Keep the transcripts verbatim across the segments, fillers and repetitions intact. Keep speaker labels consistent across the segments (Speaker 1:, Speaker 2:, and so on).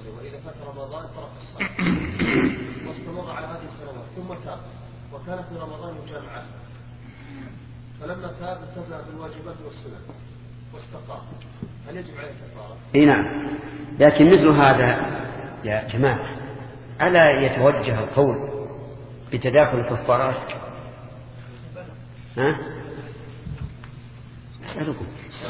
Speaker 1: وإذا فات رمضان ترك الصلاة واستمر على هذه السنوات ثم تاب وكان في رمضان جامعا فلما تاب التزم بالواجبات والسنن واستقام هل يجب عليه كفارة؟
Speaker 2: اي نعم، لكن مثل هذا يا جماعة ألا يتوجه القول بتداخل الكفارات؟ ها؟ أسألكم.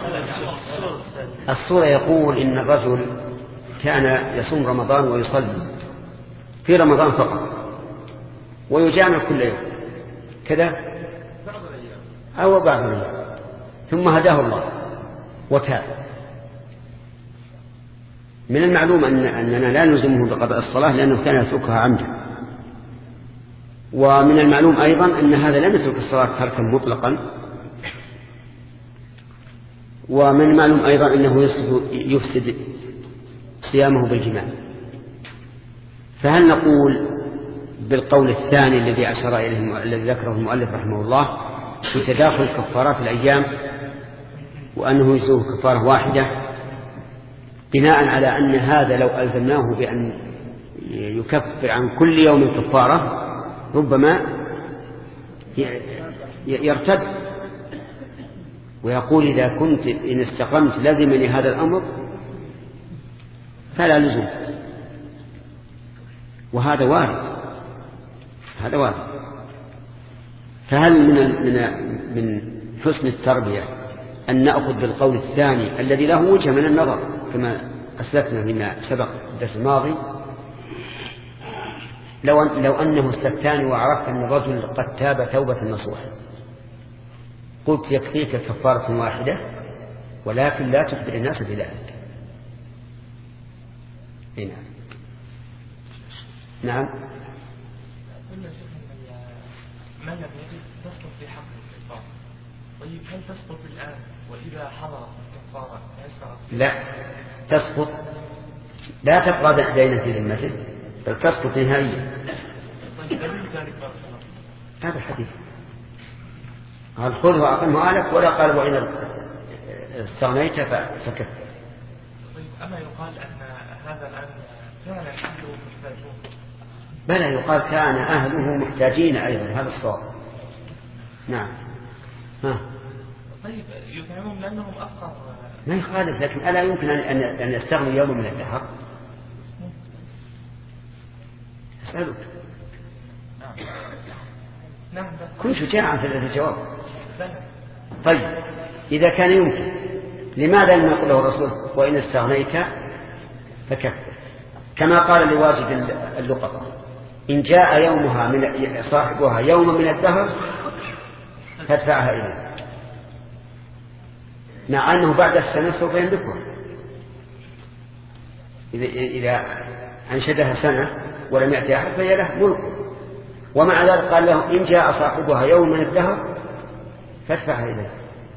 Speaker 2: الصورة يقول إن الرجل كان يصوم رمضان ويصلي في رمضان فقط ويجامع كل يوم كذا أو بعض الأيام ثم هداه الله وتاب. من المعلوم أن أننا لا نلزمه بقضاء الصلاة لأنه كان يتركها عمدا، ومن المعلوم أيضا أن هذا لم يترك الصلاة تركا مطلقا، ومن المعلوم أيضا أنه يفسد صيامه بالجماع. فهل نقول بالقول الثاني الذي أشار إليه الذي ذكره المؤلف رحمه الله في تداخل كفارات الأيام وأنه يجزئه كفارة واحدة بناء على أن هذا لو ألزمناه بأن يكفر عن كل يوم كفارة ربما يرتد ويقول إذا كنت إن استقمت لازمني هذا الأمر فلا لزوم، وهذا وارد هذا وارد. فهل من من من حسن التربية أن نأخذ بالقول الثاني الذي له وجه من النظر كما أسلفنا فيما سبق الدرس الماضي، لو أن لو أنه استفتاني وعرفت أن الرجل قد تاب توبة نصوحا قلت يكفيك كفارة واحدة ولكن لا تخبر الناس بذلك. نعم نعم.
Speaker 3: من لم يجد تسقط في حق الكفارة. طيب هل تسقط الآن وإذا حضرت الكفارة
Speaker 2: لا تسقط، لا تبقى دينا في ذمته بل تسقط نهائيا.
Speaker 3: طيب دليل ذلك
Speaker 2: هذا الحديث قال خذه وأقم مالك ولا قال وإن استغنيت فكفر.
Speaker 3: طيب أما يقال أن هذا الآن كان أهله محتاجون؟
Speaker 2: بلى يقال كان أهله محتاجين أيضا، هذا الصواب. نعم. ها.
Speaker 3: طيب يطعمون لأنهم أفقر
Speaker 2: ما يخالف، لكن ألا يمكن أن أن يستغني يوم من الدهر؟ أسألك.
Speaker 3: نعم.
Speaker 2: كن شجاعا في الجواب. طيب إذا كان يمكن لماذا لم يقل له الرسول وإن استغنيت فكفر كما قال لواجد اللقطة إن جاء يومها من صاحبها يوم من الدهر فادفعها إليه، مع أنه بعد السنة سوف يملكها إذا أنشدها سنة ولم يأتي أحد فهي له ملك، ومع ذلك قال له إن جاء صاحبها يوم من الدهر فادفعها إليه.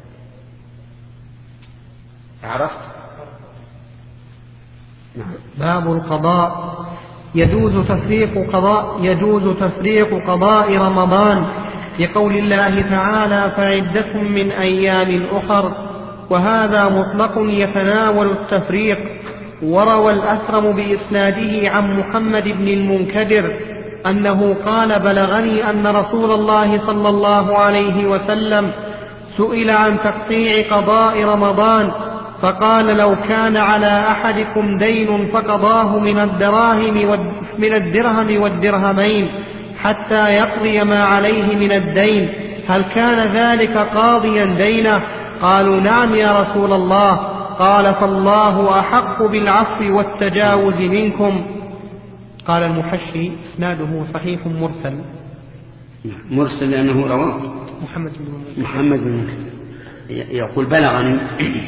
Speaker 2: عرفت؟
Speaker 4: نعم. باب القضاء. يجوز تفريق قضاء يجوز تفريق قضاء رمضان لقول الله تعالى فعدة من أيام أخر، وهذا مطلق يتناول التفريق. وروى الأثرم بإسناده عن محمد بن المنكدر أنه قال بلغني أن رسول الله صلى الله عليه وسلم سئل عن تقطيع قضاء رمضان فقال لو كان على أحدكم دين فقضاه من الدراهم من الدرهم والدرهمين حتى يقضي ما عليه من الدين هل كان ذلك قاضيا دينه؟ قالوا نعم يا رسول الله. قال فالله أحق بالعفو والتجاوز منكم. قال المحشي اسناده صحيح مرسل.
Speaker 2: مرسل لأنه رواه
Speaker 4: محمد بن
Speaker 2: محمد بن يقول بلغني.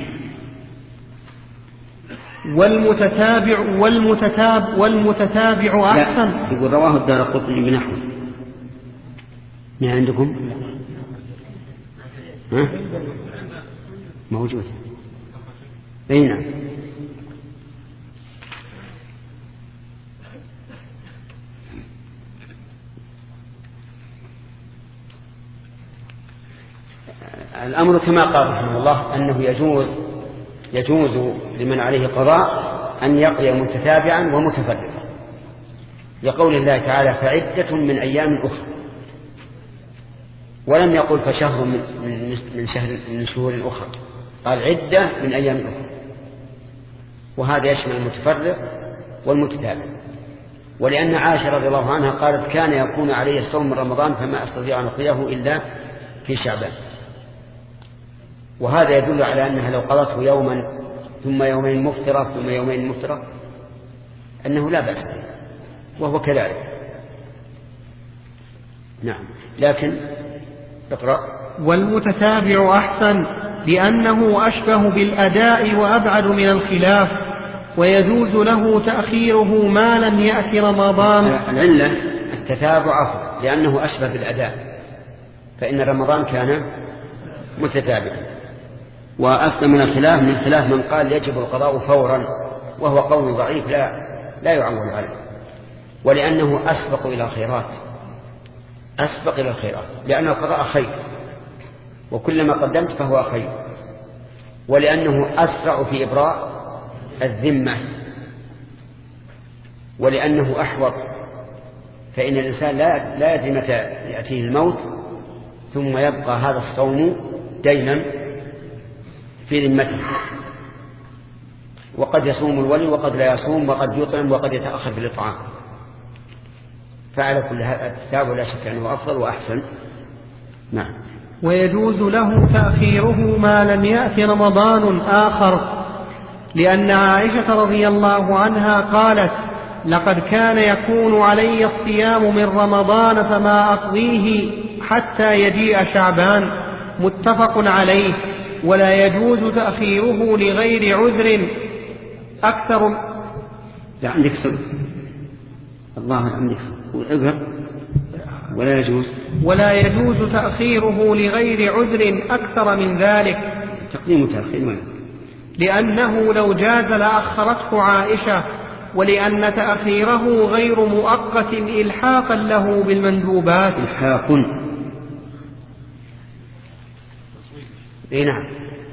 Speaker 4: والمتتابع والمتتاب والمتتابع أحسن.
Speaker 2: يقول رواه الدارقطني بنحو. ما عندكم؟ ها؟ موجود. أين؟ الأمر كما قال رحمه الله أنه يجوز يجوز لمن عليه قضاء أن يقضي متتابعا ومتفرقا، لقول الله تعالى فعدة من أيام أخرى، ولم يقل فشهر من, من, شهر من شهور أخرى، قال عدة من أيام أخرى، وهذا يشمل المتفرق والمتتابع. ولأن عائشة رضي الله عنها قالت كان يكون علي الصوم من رمضان فما أستطيع أن أقضيه إلا في شعبان، وهذا يدل على أنها لو قضته يوما ثم يومين مفترة ثم يومين مفترة أنه لا بأس، وهو كذلك. نعم، لكن اقرأ.
Speaker 4: والمتتابع أحسن لأنه أشبه بالأداء وأبعد من الخلاف، ويجوز له تأخيره ما لم يأتي رمضان.
Speaker 2: العلة التتابع أفضل لأنه أشبه بالأداء، فإن رمضان كان متتابعا. وأسلم من الخلاف من خلاف من قال يجب القضاء فورا، وهو قول ضعيف لا لا يعول عليه، ولأنه أسبق إلى الخيرات، أسبق إلى الخيرات، لأن القضاء خير، وكلما قدمت فهو خير، ولأنه أسرع في إبراء الذمة، ولأنه أحوط، فإن الإنسان لا لا يدري متى يأتيه الموت ثم يبقى هذا الصوم دينا في ذمته، وقد يصوم الولي وقد لا يصوم، وقد يطعم وقد يتأخر في الإطعام. فعلى كل هذا التتابع لا شك أنه أفضل وأحسن. نعم.
Speaker 4: ويجوز له تأخيره ما لم يأت رمضان آخر، لأن عائشة رضي الله عنها قالت لقد كان يكون علي الصيام من رمضان فما أقضيه حتى يجيء شعبان، متفق عليه. ولا يجوز تأخيره لغير عذر أكثر.
Speaker 2: لا عندك سبب الله عندك سبب. ولا يجوز
Speaker 4: ولا يجوز تأخيره لغير عذر أكثر من ذلك.
Speaker 2: تقديم تأخير،
Speaker 4: لأنه لو جاز لأخرته عائشة، ولأن تأخيره غير مؤقت إلحاقا له بالمندوبات.
Speaker 2: إلحاق. إيه نعم.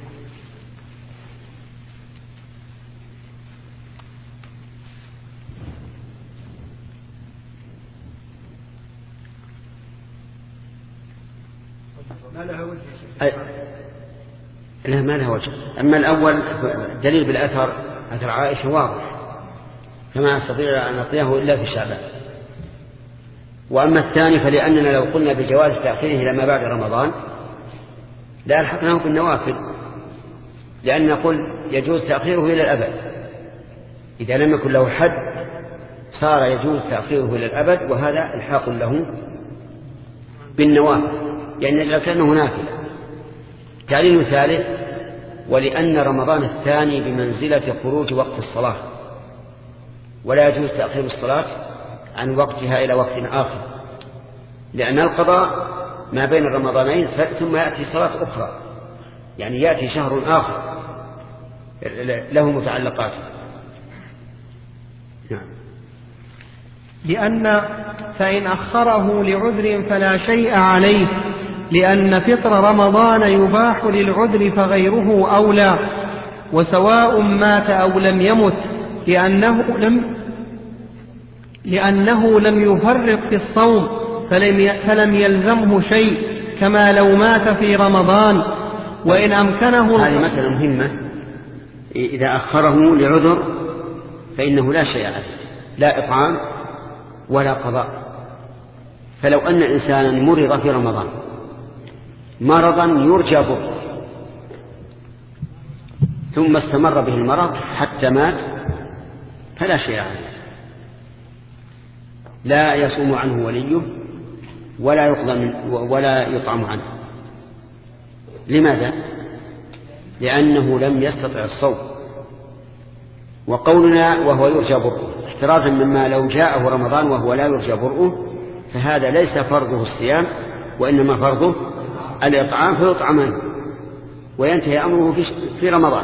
Speaker 1: ما لها وجه؟
Speaker 2: أي... لا ما لها وجه. أما الأول دليل بالأثر، أثر عائشة واضح، فما أستطيع أن أعطيه إلا في شعبان. وأما الثاني فلأننا لو قلنا بجواز تأخيره لما بعد رمضان لا ألحقناه بالنوافل، لأن نقول يجوز تأخيره إلى الأبد. إذا لم يكن له حد صار يجوز تأخيره إلى الأبد، وهذا الحاق له بالنوافل، يعني لو كان نافلة. تعليل ثالث، ولأن رمضان الثاني بمنزلة خروج وقت الصلاة، ولا يجوز تأخير الصلاة عن وقتها إلى وقت آخر، لأن القضاء ما بين الرمضانين ثم يأتي صلاة أخرى، يعني يأتي شهر آخر له متعلقات. نعم.
Speaker 4: لأن فإن أخره لعذر فلا شيء عليه، لأن فطر رمضان يباح للعذر فغيره أولى، وسواء مات أو لم يمت، لأنه لم لأنه لم يفرط في الصوم فلم فلم يلزمه شيء، كما لو مات في رمضان. وإن أمكنه.
Speaker 2: هذه مسألة مهمة، إذا أخره لعذر فإنه لا شيء عليه، لا إطعام ولا قضاء. فلو أن إنسانا مرض في رمضان مرضا يرجى بره، ثم استمر به المرض حتى مات، فلا شيء عليه، لا يصوم عنه وليه ولا يقضى من ولا يطعم عنه. لماذا؟ لأنه لم يستطع الصوم. وقولنا وهو يرجى برؤه احترازا مما لو جاءه رمضان وهو لا يرجى برؤه، فهذا ليس فرضه الصيام، وإنما فرضه الإطعام، فيطعم عنه وينتهي أمره في رمضان،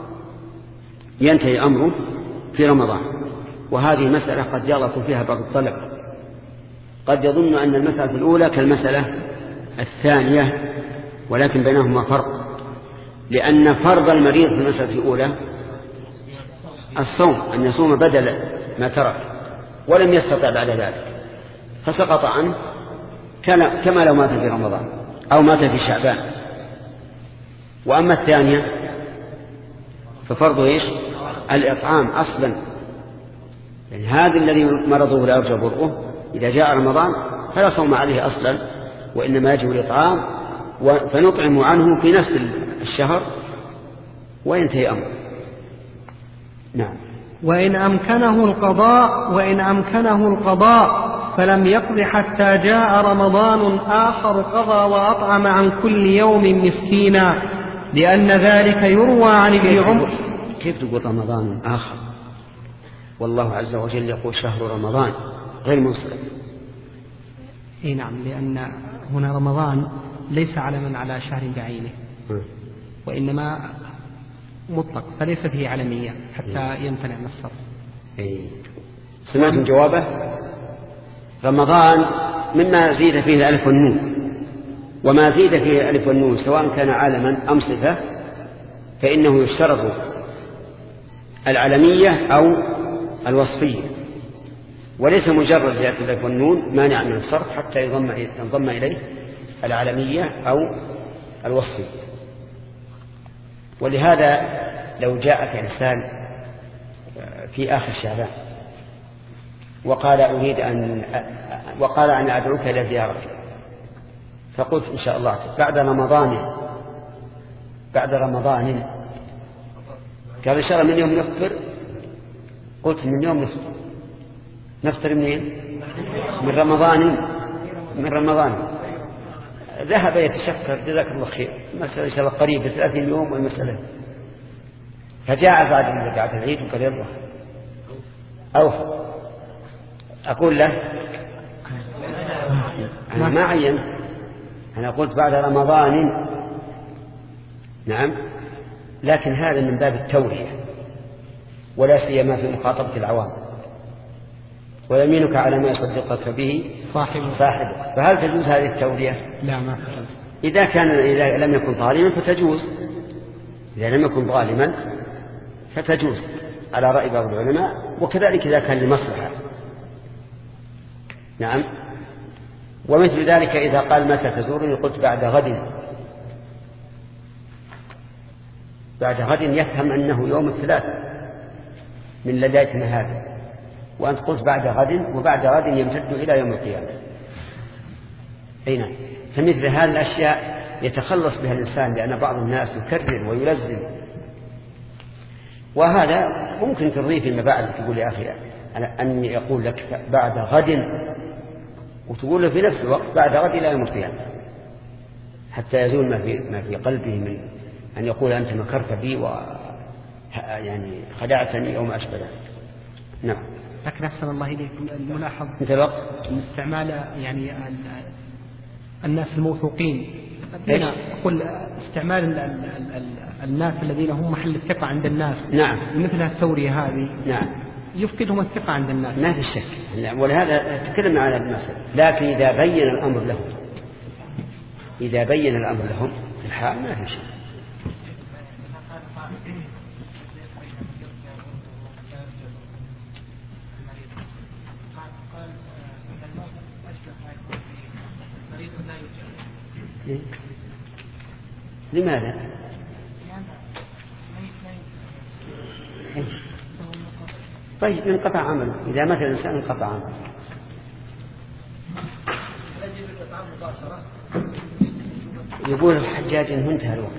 Speaker 2: ينتهي أمره في رمضان. وهذه مسألة قد يغلط فيها بعض الطلبة، قد يظن أن المسألة الأولى كالمسألة الثانية، ولكن بينهما فرق، لأن فرض المريض في المسألة الأولى الصوم أن يصوم بدل ما ترك ولم يستطع بعد ذلك فسقط عنه كما لو مات في رمضان أو مات في شعبان. وأما الثانية ففرضه إيش؟ الإطعام أصلا، يعني هذا الذي مرضه لا يرجى برؤه إذا جاء رمضان فلا صوم عليه أصلا، وإنما يجب الإطعام فنطعم عنه في نفس الشهر وينتهي أمره. نعم.
Speaker 4: وإن أمكنه القضاء وإن أمكنه القضاء فلم يقض حتى جاء رمضان آخر قضى وأطعم عن كل يوم مسكينا، لأن ذلك يروى عن ابن عمر.
Speaker 2: كيف تقول رمضان آخر؟ والله عز وجل يقول شهر رمضان غير منصرف.
Speaker 4: اي نعم، لأن هنا رمضان ليس علما على شهر بعينه وإنما مطلق فليس فيه علمية حتى يمتنع من الصرف.
Speaker 2: إيه. سمعتم جوابه؟ رمضان مما زيد فيه الألف والنون، وما زيد فيه الألف والنون سواء كان عالما أم صفة فإنه يشترط العلمية أو الوصفية، وليس مجرد زيادة الألف والنون مانع من الصرف حتى ينضم إليه العلمية أو الوصفية. ولهذا لو جاءك إنسان في آخر شعبان وقال أريد أن وقال أنا أدعوك إلى زيارتي، فقلت إن شاء الله بعد رمضان بعد رمضان قال إن شاء الله من يوم نفطر، قلت من يوم نفطر نفطر منين؟ من رمضان من رمضان ذهب يتشكر جزاك الله خير، المسألة إن شاء الله قريبة ثلاثين يوم والمسألة. فجاء بعد بعد العيد وقال يلا أوفى. أقول له أنا ما عين، أنا قلت بعد رمضان. نعم، لكن هذا من باب التورية ولا سيما في مخاطبة العوام. ويمينك على ما يصدقك به
Speaker 4: صاحبك
Speaker 2: صاحبك فهل تجوز هذه التورية؟
Speaker 4: لا، ما تجوز.
Speaker 2: إذا كان إذا لم يكن ظالما فتجوز، إذا لم يكن ظالما فتجوز على رأي بعض العلماء، وكذلك إذا كان لمصلحة. نعم. ومثل ذلك إذا قال متى تزورني قلت بعد غد، بعد غد يفهم أنه يوم الثلاث من ليلتنا هذه، وأنت قلت بعد غد، وبعد غد يمتد إلى يوم القيامة. أين فمثل هذه الأشياء يتخلص بها الإنسان، لأن بعض الناس يكرر ويلزم، وهذا ممكن ترضيه فيما بعد. تقول يا أخي أن يقول لك بعد غد، وتقول له في نفس الوقت بعد غد إلى يوم القيامة، حتى يزول ما في ما في قلبه من أن يقول أنت مكرت بي و يعني خدعتني أو ما أشبه ذلك. نعم.
Speaker 4: لكن أحسن الله إليكم الملاحظ
Speaker 2: انت الوقت
Speaker 4: استعمال يعني الناس الموثوقين، أقول استعمال ال ال ال الناس الذين هم محل الثقة عند الناس.
Speaker 2: نعم.
Speaker 4: مثل التورية هذه.
Speaker 2: نعم.
Speaker 4: يفقدهم الثقة عند الناس.
Speaker 2: ما في شك. ولهذا تكلمنا على المسألة، لكن إذا بين الأمر لهم إذا بين الأمر لهم في الحال ما في شيء. لماذا؟ طيب انقطع عمله، إذا مات الإنسان انقطع عمله. يقول الحجاج إن انتهى الوقت،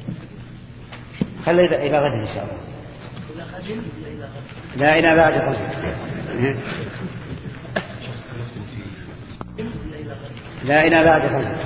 Speaker 2: خلي إلى غد إن شاء الله. لا إلى بعد غد. لا إلى بعد غد.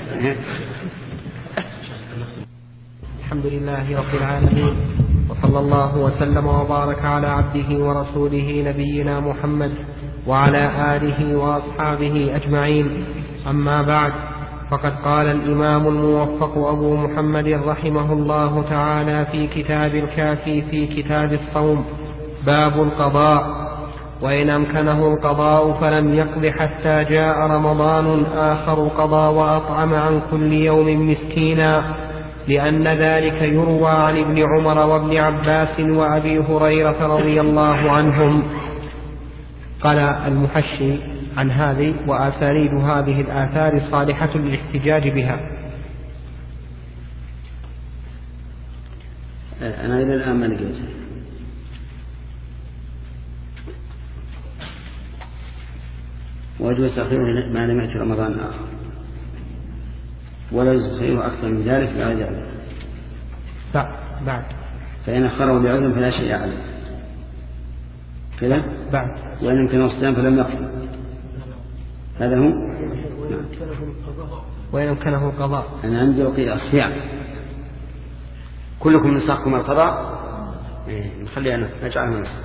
Speaker 4: الحمد لله رب العالمين، وصلى الله وسلم وبارك على عبده ورسوله نبينا محمد وعلى آله وأصحابه أجمعين. أما بعد، فقد قال الإمام الموفق أبو محمد رحمه الله تعالى في كتاب الكافي في كتاب الصوم: باب القضاء. وإن أمكنه القضاء فلم يقض حتى جاء رمضان آخر قضى وأطعم عن كل يوم مسكينا، لأن ذلك يروى عن ابن عمر وابن عباس وأبي هريرة رضي الله عنهم. قال المحشي عن هذه: وأسانيد هذه الآثار صالحة للاحتجاج بها.
Speaker 2: أنا إلى الآن ما لقيت. ويجوز تأخيره ما لم يأتي رمضان آخر، ولا يجوز تأخيره أكثر من ذلك لا يجوز.
Speaker 4: بعد
Speaker 2: فإن أخره بعذر فلا شيء عليه كذا.
Speaker 4: بعد
Speaker 2: وإن يمكنه الصيام فلم يقضي. هذا هو.
Speaker 4: وإن يمكنه القضاء.
Speaker 2: أنا عندي وقيل الصيام. كلكم نساقكم القضاء. نخلي أنا نجعله نساق.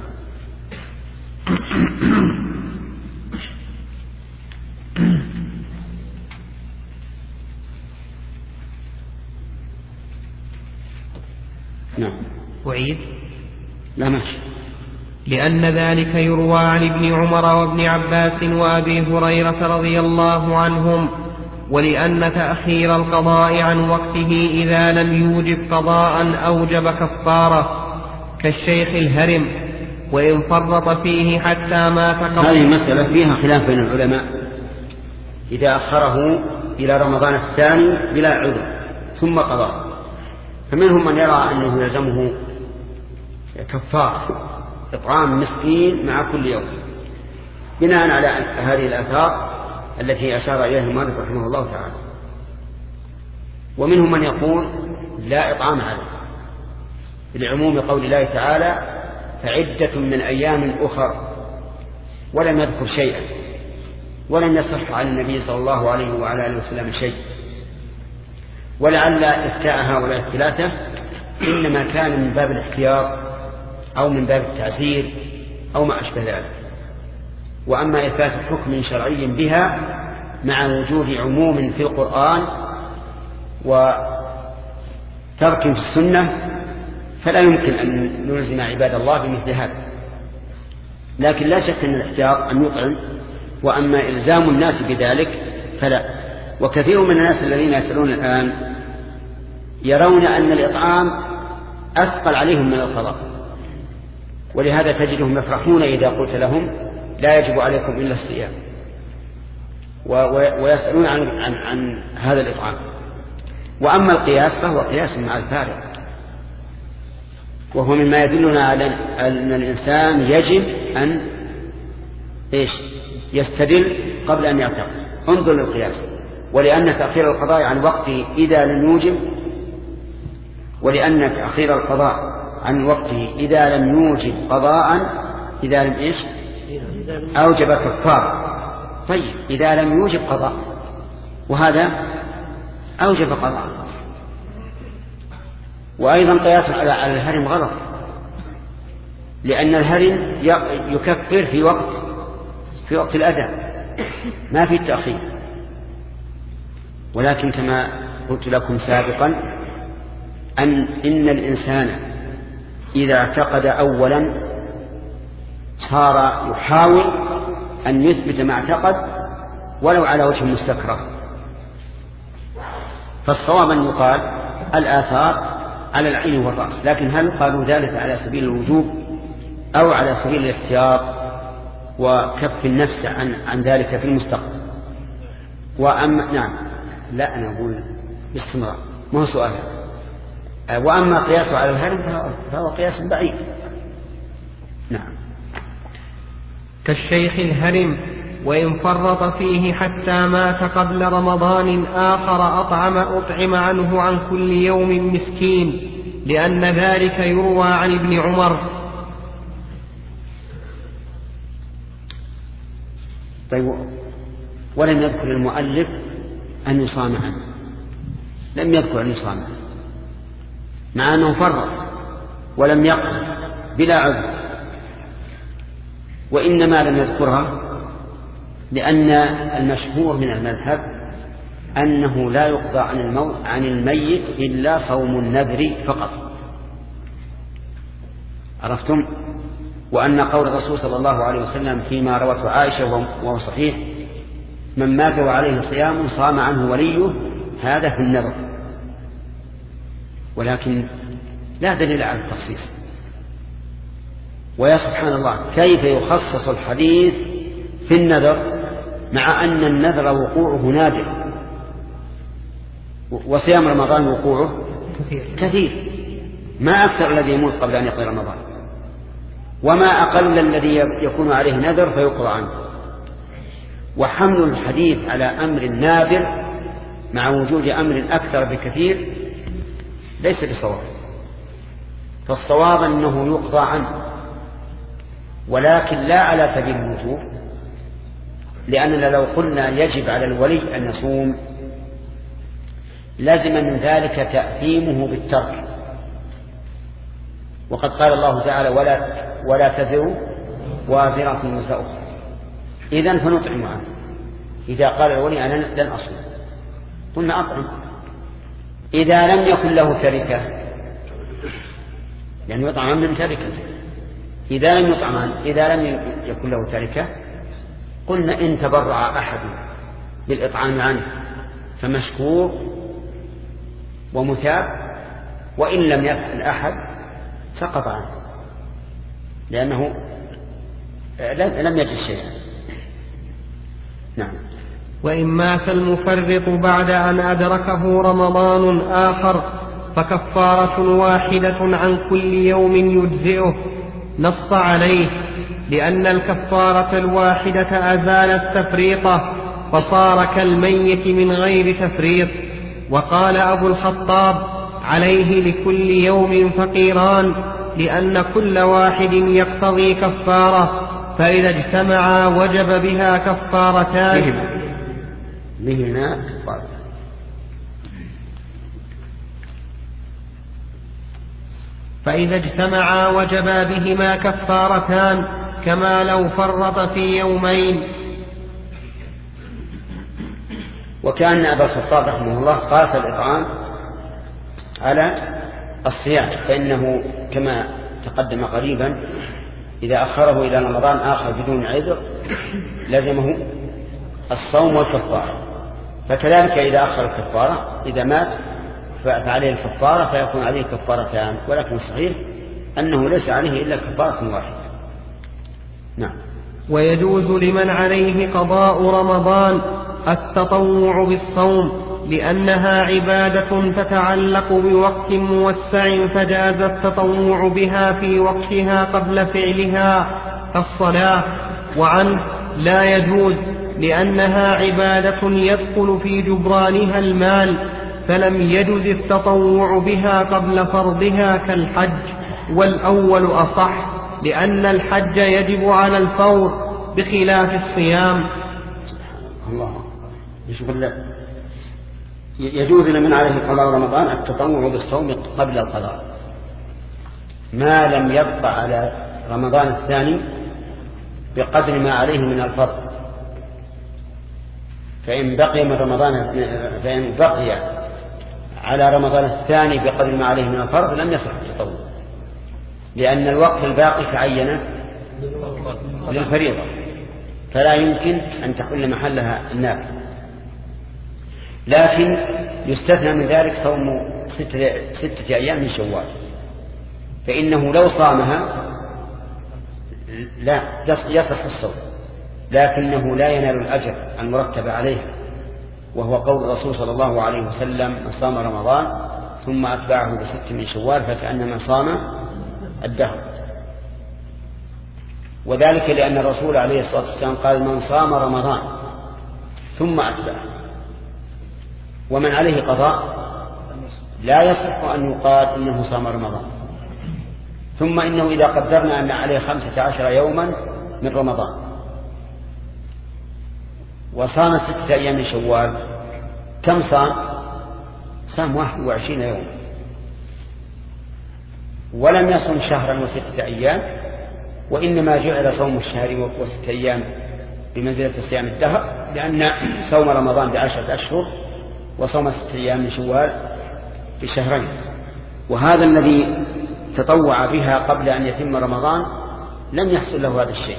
Speaker 2: نعم.
Speaker 4: أعيد.
Speaker 2: لا ماشي.
Speaker 4: لأن ذلك يروى عن ابن عمر وابن عباس وأبي هريرة رضي الله عنهم، ولأن تأخير القضاء عن وقته إذا لم يوجب قضاء أوجب كفارة، كالشيخ الهرم وإن فرط فيه حتى مات قبل.
Speaker 2: هذه المسألة فيها خلاف بين العلماء، إذا أخره إلى رمضان الثاني بلا عذر ثم قضاء، فمنهم من يرى أنه يلزمه كفارة إطعام مسكين مع كل يوم، بناء على هذه الآثار التي أشار إليها المؤلف رحمه الله تعالى. ومنهم من يقول لا إطعام عليه، لعموم قول الله تعالى فعدة من أيام أخر، ولم يذكر شيئا، ولم يصح عن النبي صلى الله عليه وعلى آله وسلم شيء. ولعل إفتاء هؤلاء الثلاثة إنما كان من باب الاحتياط أو من باب التعزير أو ما أشبه ذلك. وأما إثبات حكم شرعي بها مع وجود عموم في القرآن وترك في السنة فلا يمكن أن نلزم عباد الله بمثل هذا. لكن لا شك أن الاحتياط أن يطعم، وأما إلزام الناس بذلك فلا. وكثير من الناس الذين يسألون الآن يرون أن الإطعام أثقل عليهم من القضاء، ولهذا تجدهم يفرحون إذا قلت لهم لا يجب عليكم إلا الصيام، ويسألون عن, عن, عن هذا الإطعام. وأما القياس فهو قياس مع الفارق، وهو مما يدلنا على أن الإنسان يجب أن إيش يستدل قبل أن يعتقد. انظر للقياس. ولأن تأخير القضاء عن وقته إذا لم يوجب ولأن تأخير القضاء عن وقته إذا لم يوجب قضاء إذا لم إيش أوجب كفارة. طيب إذا لم يوجب قضاء وهذا أوجب قضاء. وأيضا قياس على الهرم غلط، لأن الهرم يكفر في وقت في وقت الأداء، ما في التأخير. ولكن كما قلت لكم سابقا أن إن الإنسان إذا اعتقد أولا صار يحاول أن يثبت ما اعتقد ولو على وجه مستكره. فالصواب أن يقال الآثار على العين والرأس، لكن هل قالوا ذلك على سبيل الوجوب أو على سبيل الاحتياط وكف النفس عن, عن ذلك في المستقبل؟ وأما نعم لا أنا أقول باستمرار ما هو سؤال. وأما قياسه على الهرم فهو قياس بعيد. نعم.
Speaker 4: كالشيخ الهرم وإن فرط فيه حتى مات قبل رمضان آخر أطعم أطعم عنه عن كل يوم مسكين، لأن ذلك يروى عن ابن عمر.
Speaker 2: طيب ولم يذكر المؤلف أن يصام عنه، لم يذكر أن يصام عنه مع أنه فرط ولم يقل بلا عذر، وإنما لم يذكرها لأن المشهور من المذهب أنه لا يقضى عن الموت عن الميت إلا صوم النذر فقط. عرفتم؟ وأن قول الرسول صلى الله عليه وسلم فيما روته عائشة وهو صحيح من مات وعليه صيام صام عنه وليه هذا في النذر. ولكن لا دليل على التخصيص. ويا سبحان الله كيف يخصص الحديث في النذر مع أن النذر وقوعه نادر، وصيام رمضان وقوعه كثير, كثير. ما أكثر الذي يموت قبل أن يقضي رمضان، وما أقل الذي يكون عليه نذر فيقضى عنه. وحمل الحديث على أمر نادر مع وجود أمر أكثر بكثير ليس بصواب. فالصواب أنه يقضى عنه، ولكن لا على سبيل الوجوب، لأننا لو قلنا يجب على الولي أن يصوم لازم من ذلك تأثيمه بالترك. وقد قال الله تعالى ولا, ولا تزر وازرة وزر أخرى، إذن فنطعم عنه. إذا قال الولي أنا لن أصوم قلنا أطعم. إذا لم يكن له تركة يعني يطعم من تركة، إذا لم يطعم عنه إذا لم يكن له تركة قلنا إن تبرع أحد بالإطعام عنه فمشكور ومثاب، وإن لم يفعل أحد سقط عنه لأنه لم يجد شيئا. نعم.
Speaker 4: وإن مات المفرط بعد أن أدركه رمضان آخر فكفارة واحدة عن كل يوم يجزئه، نص عليه لأن الكفارة الواحدة أزالت تفريطه فصار كالميت من غير تفريط. وقال أبو الخطاب عليه لكل يوم فقيران، لأن كل واحد يقتضي كفارة، فإذا اجتمعا وجب بها كفارتان.
Speaker 2: بهما كفارة.
Speaker 4: فإذا اجتمعا وجبا بهما كفارتان كما لو فرط في يومين.
Speaker 2: وكأن أبا الخطاب رحمه الله قاس الإطعام على الصيام، فإنه كما تقدم قريبا إذا أخره إلى رمضان آخر بدون عذر لزمه الصوم والكفارة، فكذلك إذا أخر الكفارة إذا مات فعليه الكفارة فيكون عليه كفارتان، ولكن الصحيح أنه ليس عليه إلا كفارة واحدة. نعم.
Speaker 4: ويجوز لمن عليه قضاء رمضان التطوع بالصوم، لأنها عبادة تتعلق بوقت موسع فجاز التطوع بها في وقتها قبل فعلها الصلاة. وعنه لا يجوز لأنها عبادة يدخل في جبرانها المال، فلم يجز التطوع بها قبل فرضها كالحج، والأول أصح لأن الحج يجب على الفور بخلاف الصيام.
Speaker 2: الله يجوز لمن عليه قضاء رمضان التطوع بالصوم قبل القضاء ما لم يبقى على رمضان الثاني بقدر ما عليه من الفرض. فإن بقي من رمضان فإن بقي على رمضان الثاني بقدر ما عليه من الفرض لم يصح التطوع، لأن الوقت الباقي تعين للفريضة فلا يمكن أن تحل محلها النافلة. لكن يستثنى من ذلك صوم ستة, ستة أيام من شوال، فإنه لو صامها لا يصح الصوم، لكنه لا ينال الأجر المرتب عليه، وهو قول الرسول صلى الله عليه وسلم من صام رمضان ثم أتبعه بست من شوال فكأنما صام الدهر. وذلك لأن الرسول عليه الصلاة والسلام قال من صام رمضان ثم أتبعه. ومن عليه قضاء لا يصح أن يقال إنه صام رمضان. ثم إنه إذا قدرنا أن عليه خمسة عشر يوما من رمضان وصام ستة أيام من شوال كم صام؟ صام واحد وعشرين يوما، ولم يصم شهرا وستة أيام، وإنما جعل صوم الشهر وستة أيام بمنزلة صيام الدهر، لأن صوم رمضان بعشرة أشهر وصوم ستة أيام من شوال بشهرين. وهذا الذي تطوع بها قبل أن يتم رمضان لم يحصل له هذا الشيء.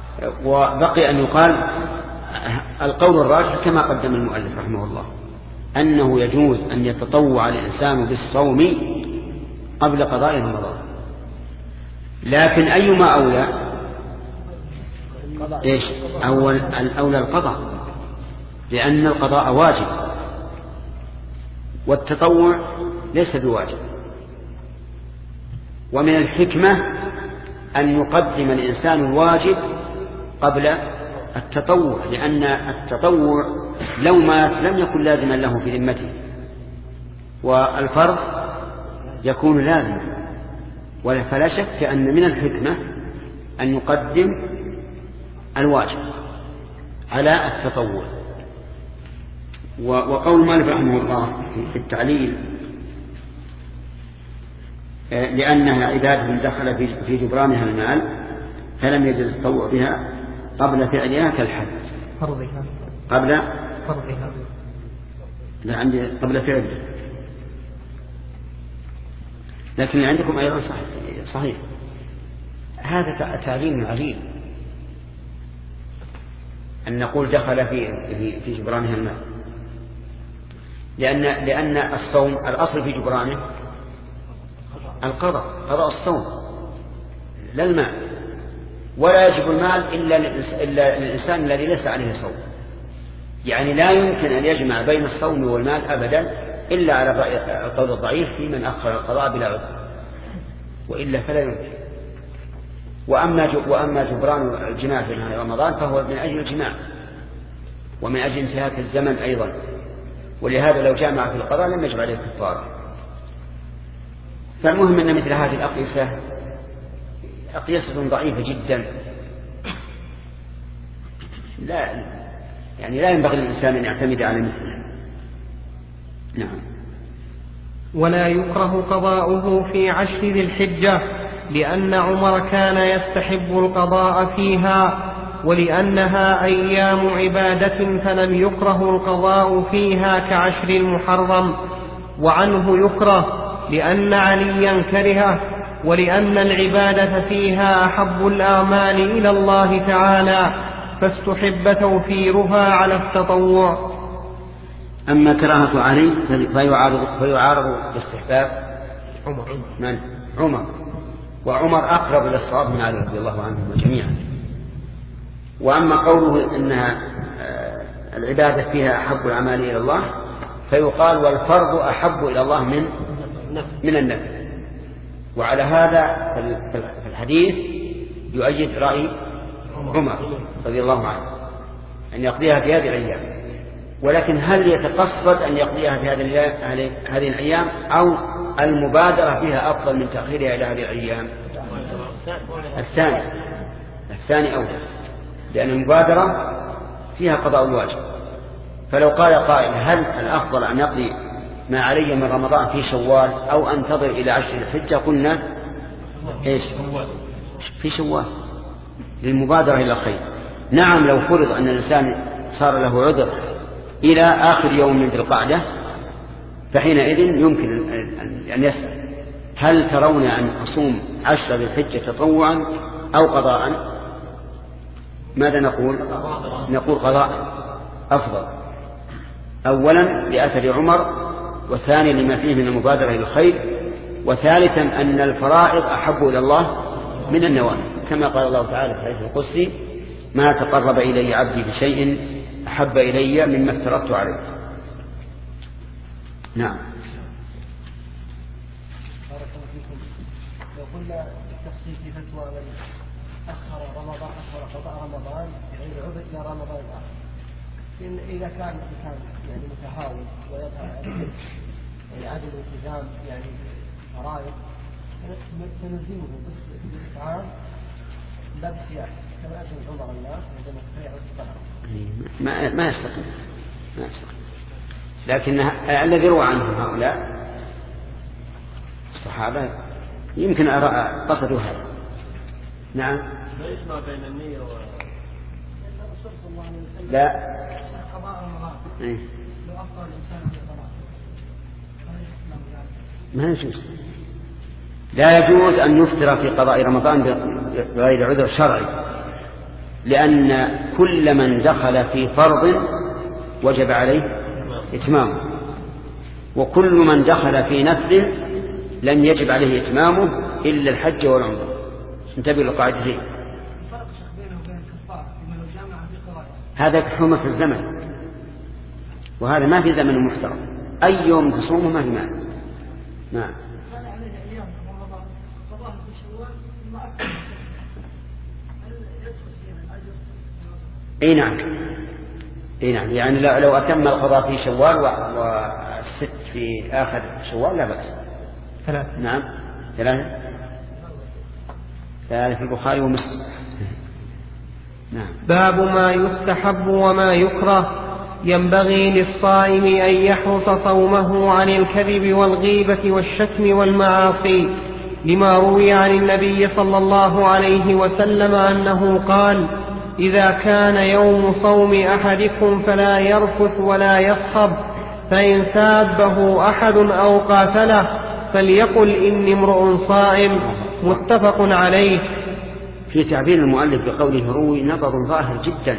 Speaker 2: وبقي أن يقال القول الراجح كما قدم المؤلف رحمه الله أنه يجوز أن يتطوع الإنسان بالصوم قبل قضاء رمضان، لكن أيما أولى؟ إيش؟ أول الأولى القضاء، لأن القضاء واجب والتطوع ليس بواجب. ومن الحكمة أن يقدم الإنسان الواجب قبل التطوع، لأن التطوع لو مات لم يكن لازما له في ذمته، والفرض يكون لازما. فلا شك أن من الحكمة أن يقدم الواجب على التطوع. وقول مالك رحمه الله في التعليل لأنها عبادة دخل في جبرانها المال فلم يجد التطوع بها قبل فعلها كالحج
Speaker 4: فرضها
Speaker 2: قبل
Speaker 4: فرضها
Speaker 2: لا عندي قبل فعلها، لكن عندكم أيضا صحيح, صحيح. هذا تعليل عليل أن نقول دخل في في جبرانها المال، لأن لأن الصوم الأصل في جبرانه القضاء، قضاء الصوم لا المال، ولا يجب المال إلا إلا للإنسان الذي ليس عليه صوم. يعني لا يمكن أن يجمع بين الصوم والمال أبدا إلا على القول الضعيف في من أخر القضاء بلا عذر، وإلا فلا يمكن. وأما وأما جبران الجماع في نهار رمضان فهو من أجل الجماع ومن أجل انتهاك الزمن أيضا، ولهذا لو جامع في القضاء لم يجب عليه كفارة. فالمهم أن مثل هذه الأقيسة أقيسة ضعيفة جدا، لا يعني لا ينبغي للإنسان أن يعتمد على مثلها. نعم.
Speaker 4: ولا يكره قضاؤه في عشر ذي الحجة، لأن عمر كان يستحب القضاء فيها، ولأنها أيام عبادة فلم يكره القضاء فيها كعشر المحرم. وعنه يكره لأن عليا كرهه، ولأن العبادة فيها أحب الأعمال إلى الله تعالى، فاستحب توفيرها على التطوع.
Speaker 2: أما كراهة علي فيعارض, فيعارض باستحباب
Speaker 4: عمر
Speaker 2: من؟ عمر، وعمر أقرب إلى الصواب من علي رضي الله عنهم جميعا. وأما قوله إنها العبادة فيها أحب الأعمال إلى الله فيقال والفرض أحب إلى الله من من النفل. وعلى هذا في الحديث يؤيد رأي عمر رضي الله عنه أن يقضيها في هذه الأيام، ولكن هل يتقصد أن يقضيها في هذه الأيام أو المبادرة فيها أفضل من تأخيرها إلى هذه الأيام؟ الثاني الثاني أولى، لأن المبادرة فيها قضاء الواجب. فلو قال قائل هل الأفضل أن يقضي ما علي من رمضان في شوال أو أنتظر إلى عشر الحجة؟ قلنا إيش؟ في شوال للمبادرة إلى الخير. نعم لو فرض أن الإنسان صار له عذر إلى آخر يوم من ذي القعدة فحينئذ يمكن أن يسأل هل ترون أن أصوم عشر ذي الحجة تطوعا أو قضاء؟ ماذا نقول؟ نقول قضاء أفضل، أولا لأثر عمر، وثانيا لما فيه من المبادرة إلى الخير، وثالثا أن الفرائض أحب إلى الله من النوافل، كما قال الله تعالى في الحديث القدسي ما تقرب إلي عبدي بشيء أحب إلي مما افترضت عليه. نعم.
Speaker 1: بارك الله فيكم. لو قلنا بالتفصيل في فتوى من أخر رمضان أخر قضاء رمضان غير عذر إلى رمضان الآخر، إن إذا كان كان يعني متهاون ويظهر يعني عدم الالتزام يعني فرائض فنلزمه بس بالإطعام لا بالسياسة كما أجل عمر الناس عندما تفريع الظهر.
Speaker 2: ما ما يستقيم ما يستقيم. لكن الذي روى عنهم هؤلاء الصحابة يمكن قصدوا هذا. نعم.
Speaker 1: لا يجمع بين النية و
Speaker 2: لا
Speaker 1: قضاء رمضان.
Speaker 2: إيه؟
Speaker 1: لو أفطر الإنسان في
Speaker 2: ما يجوز، لا يجوز أن يفطر في قضاء رمضان بغير عذر شرعي، لأن كل من دخل في فرض وجب عليه إتمامه، وكل من دخل في نفل لم يجب عليه إتمامه إلا الحج والعمرة. انتبه للقاعدة دي. هذا حرمة الزمن، وهذا ما في زمن محترم، أي يوم تصومه ما في مانع. نعم. اي نعم، اي نعم، يعني لو أتم القضاء في شوال والست في آخر شوال لا بأس.
Speaker 4: ثلاثة.
Speaker 2: نعم ثلاثة، ثلاثة في البخاري ومسلم. نعم.
Speaker 4: باب ما يستحب وما يكره. ينبغي للصائم أن يحرص صومه عن الكذب والغيبة والشتم والمعاصي، لما روي عن النبي صلى الله عليه وسلم أنه قال: إذا كان يوم صوم أحدكم فلا يرفث ولا يصخب، فإن سابه أحد أو قاتله فليقل إني امرؤ صائم. متفق عليه.
Speaker 2: في تعبير المؤلف بقوله روي نظر ظاهر جدا،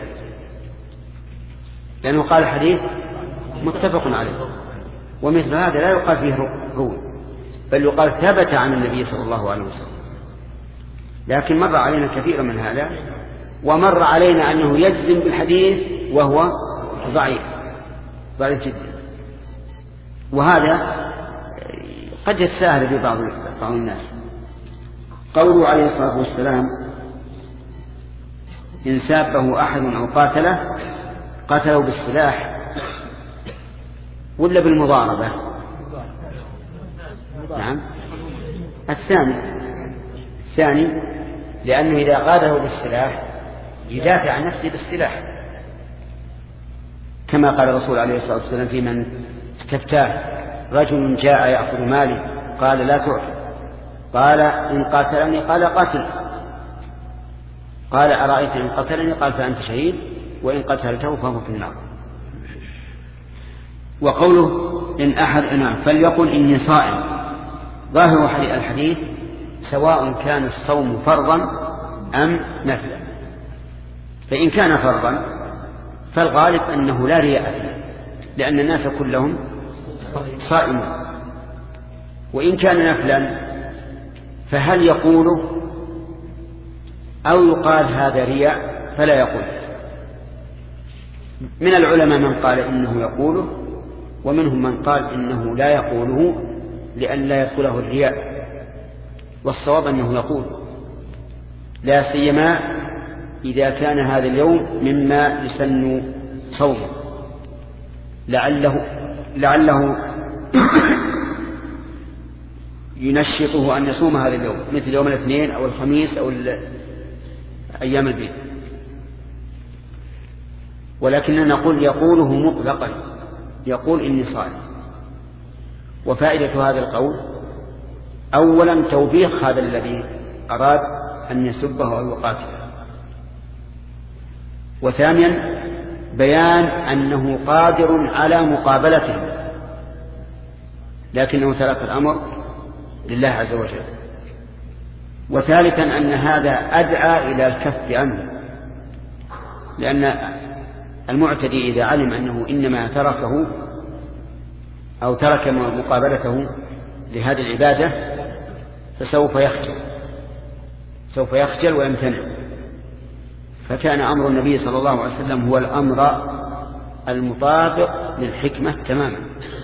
Speaker 2: لأنه قال حديث متفق عليه، ومثل هذا لا يقال فيه روي، بل يقال ثبت عن النبي صلى الله عليه وسلم. لكن مر علينا كثيرا من هذا، ومر علينا أنه يجزم بالحديث وهو ضعيف ضعيف جدا، وهذا قد يتساهل في بعض بعض الناس. قوله عليه الصلاة والسلام: إن سابه أحد أو قاتله، قتله بالسلاح ولا بالمضاربة؟ نعم الثاني الثاني لأنه إذا قاده بالسلاح يدافع عن نفسه بالسلاح، كما قال الرسول عليه الصلاة والسلام في من استفتاه: رجل جاء يأخذ مالي قال لا تعطي، قال إن قاتلني قال قاتل، قال أرأيت إن قتلني قال فأنت شهيد، وإن قتلته فهو في النار. وقوله إن أحد أنا فليقل إني صائم، ظاهر الحديث سواء كان الصوم فرضا أم نفلا، فإن كان فرضا فالغالب أنه لا رياء فيه، لأن الناس كلهم صائمون. وإن كان نفلا فهل يقوله أو يقال هذا رياء فلا يقول؟ من العلماء من قال إنه يقوله، ومنهم من قال إنه لا يقوله لأن لا يدخله الرياء، والصواب أنه يقول، لا سيما إذا كان هذا اليوم مما يسن صومه، لعله لعله ينشطه أن يصوم هذا اليوم، مثل يوم الاثنين أو الخميس أو أيام البيت. ولكننا نقول يقوله مطلقا، يقول إني صائم. وفائدة هذا القول أولا توبيخ هذا الذي أراد أن يسبه أو يقاتله، وثانيا بيان أنه قادر على مقابلته، لكنه ترك الأمر لله عز وجل. وثالثا أن هذا أدعى إلى الكف عنه، لأن المعتدي إذا علم أنه إنما تركه أو ترك مقابلته لهذه العبادة فسوف يخجل سوف يخجل ويمتنع. فكان أمر النبي صلى الله عليه وسلم هو الأمر المطابق للحكمة تماما.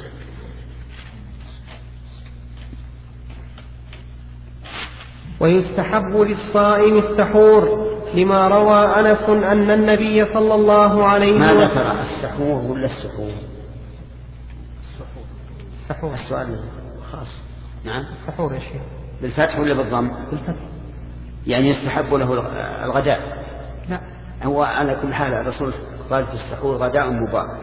Speaker 4: ويستحب للصائم السحور، لما روى أنس أن النبي صلى الله عليه وسلم.
Speaker 2: ماذا ترى، السحور ولا السحور؟
Speaker 4: السحور.
Speaker 2: السؤال خاص. نعم
Speaker 4: السحور يا شيخ.
Speaker 2: بالفتح ولا بالضم؟
Speaker 4: بالفتح. يعني
Speaker 2: يستحب له الغداء؟
Speaker 4: لا،
Speaker 2: هو على كل حال الرسول قال في السحور غداء مبارك،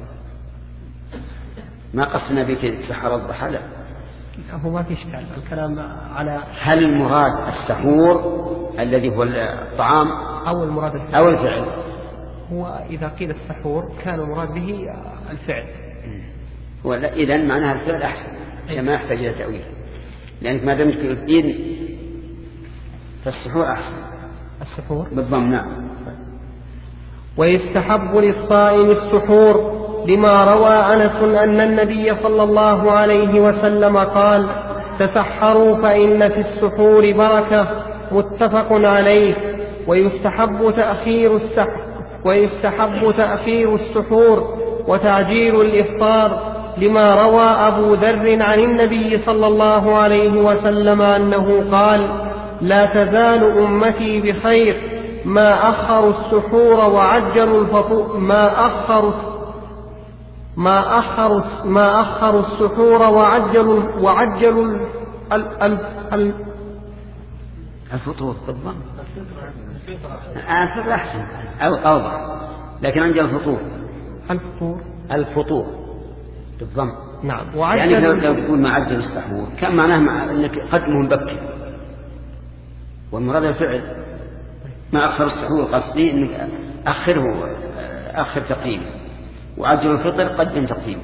Speaker 2: ما قصنا بك سحر الضحى. لا،
Speaker 4: هو ما في إشكال الكلام على
Speaker 2: هل المراد السحور الذي هو الطعام
Speaker 4: أو المراد الفعل؟
Speaker 2: أو الفعل.
Speaker 4: هو إذا قيل السحور كان المراد به الفعل،
Speaker 2: إذن معناها الفعل أحسن، ما يحتاج إلى تأويل، لأنك ما دمت تؤذين فالسحور أحسن.
Speaker 4: السحور
Speaker 2: بالضم. نعم.
Speaker 4: ويستحب للصائم السحور، لما روى أنس أن النبي صلى الله عليه وسلم قال: تسحروا فإن في السحور بركة. متفق عليه. ويستحب تأخير السحر ويستحب تأخير السحور وتعجيل الإفطار لما روى أبو ذر عن النبي صلى الله عليه وسلم أنه قال: لا تزال أمتي بخير ما أخروا السحور وعجلوا الفطور ما أخروا ما أخروا ما أخروا السحور وعجلوا وعجلوا ال ال ال
Speaker 2: الفطور بالضبط. الفطر أحسن أو أوضح، لكن عندي الفطور
Speaker 4: الفطور
Speaker 2: الفطور بالضم.
Speaker 4: نعم.
Speaker 2: يعني لو تقول ما عجل السحور كان معناه مع أنك قدمه مبكر، والمراد الفعل ما أخر السحور قصدي أنك أخره أخر تقييمه، وعجل الفطر قدم تقييمه.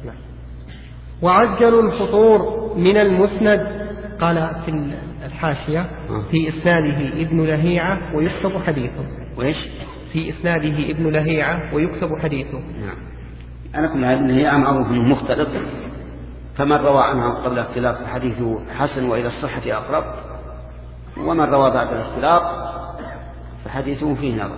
Speaker 4: وعجلوا الفطور من المسند. قال في الحاشية: في إسناده ابن لهيعة ويكتب حديثه.
Speaker 2: وإيش؟
Speaker 4: في إسناده ابن لهيعة ويكتب حديثه.
Speaker 2: نعم. أنا كل هذه لهيعة معروف أنه مختلط، فمن روى عنها قبل الاختلاط حديثه حسن وإلى الصحة أقرب، ومن روى بعد الاختلاط فحديثه فيه نظر.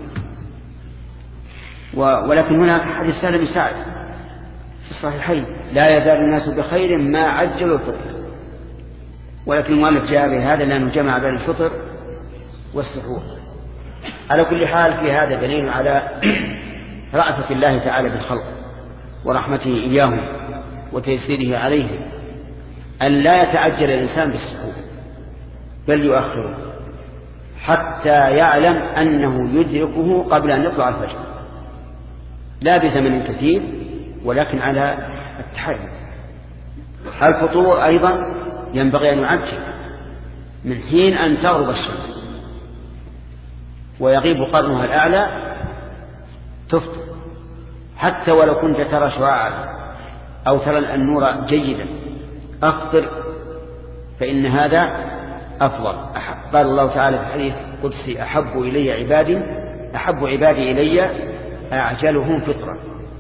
Speaker 2: ولكن هنا حديث سهل بن سعد في الصحيحين: لا يزال الناس بخير ما عجلوا الفطر. ولكن المؤلف جاء بهذا لأنه جمع بين الفطر والسحور. على كل حال في هذا دليل على رأفة الله تعالى بالخلق ورحمته إياهم وتيسيره عليهم، أن لا يتعجل الإنسان بالسحور بل يؤخره حتى يعلم أنه يدركه قبل أن يطلع الفجر، لا بزمن كثير ولكن على التحري. الفطور أيضا ينبغي أن يعجل من حين أن تغرب الشمس ويغيب قرنها الأعلى تفطر، حتى ولو كنت ترى شعاعا أو ترى النور جيدا أفطر، فإن هذا أفضل. قال الله تعالى في الحديث القدسي: أحب إلي عبادي أحب عبادي إلي أعجلهم فطرا.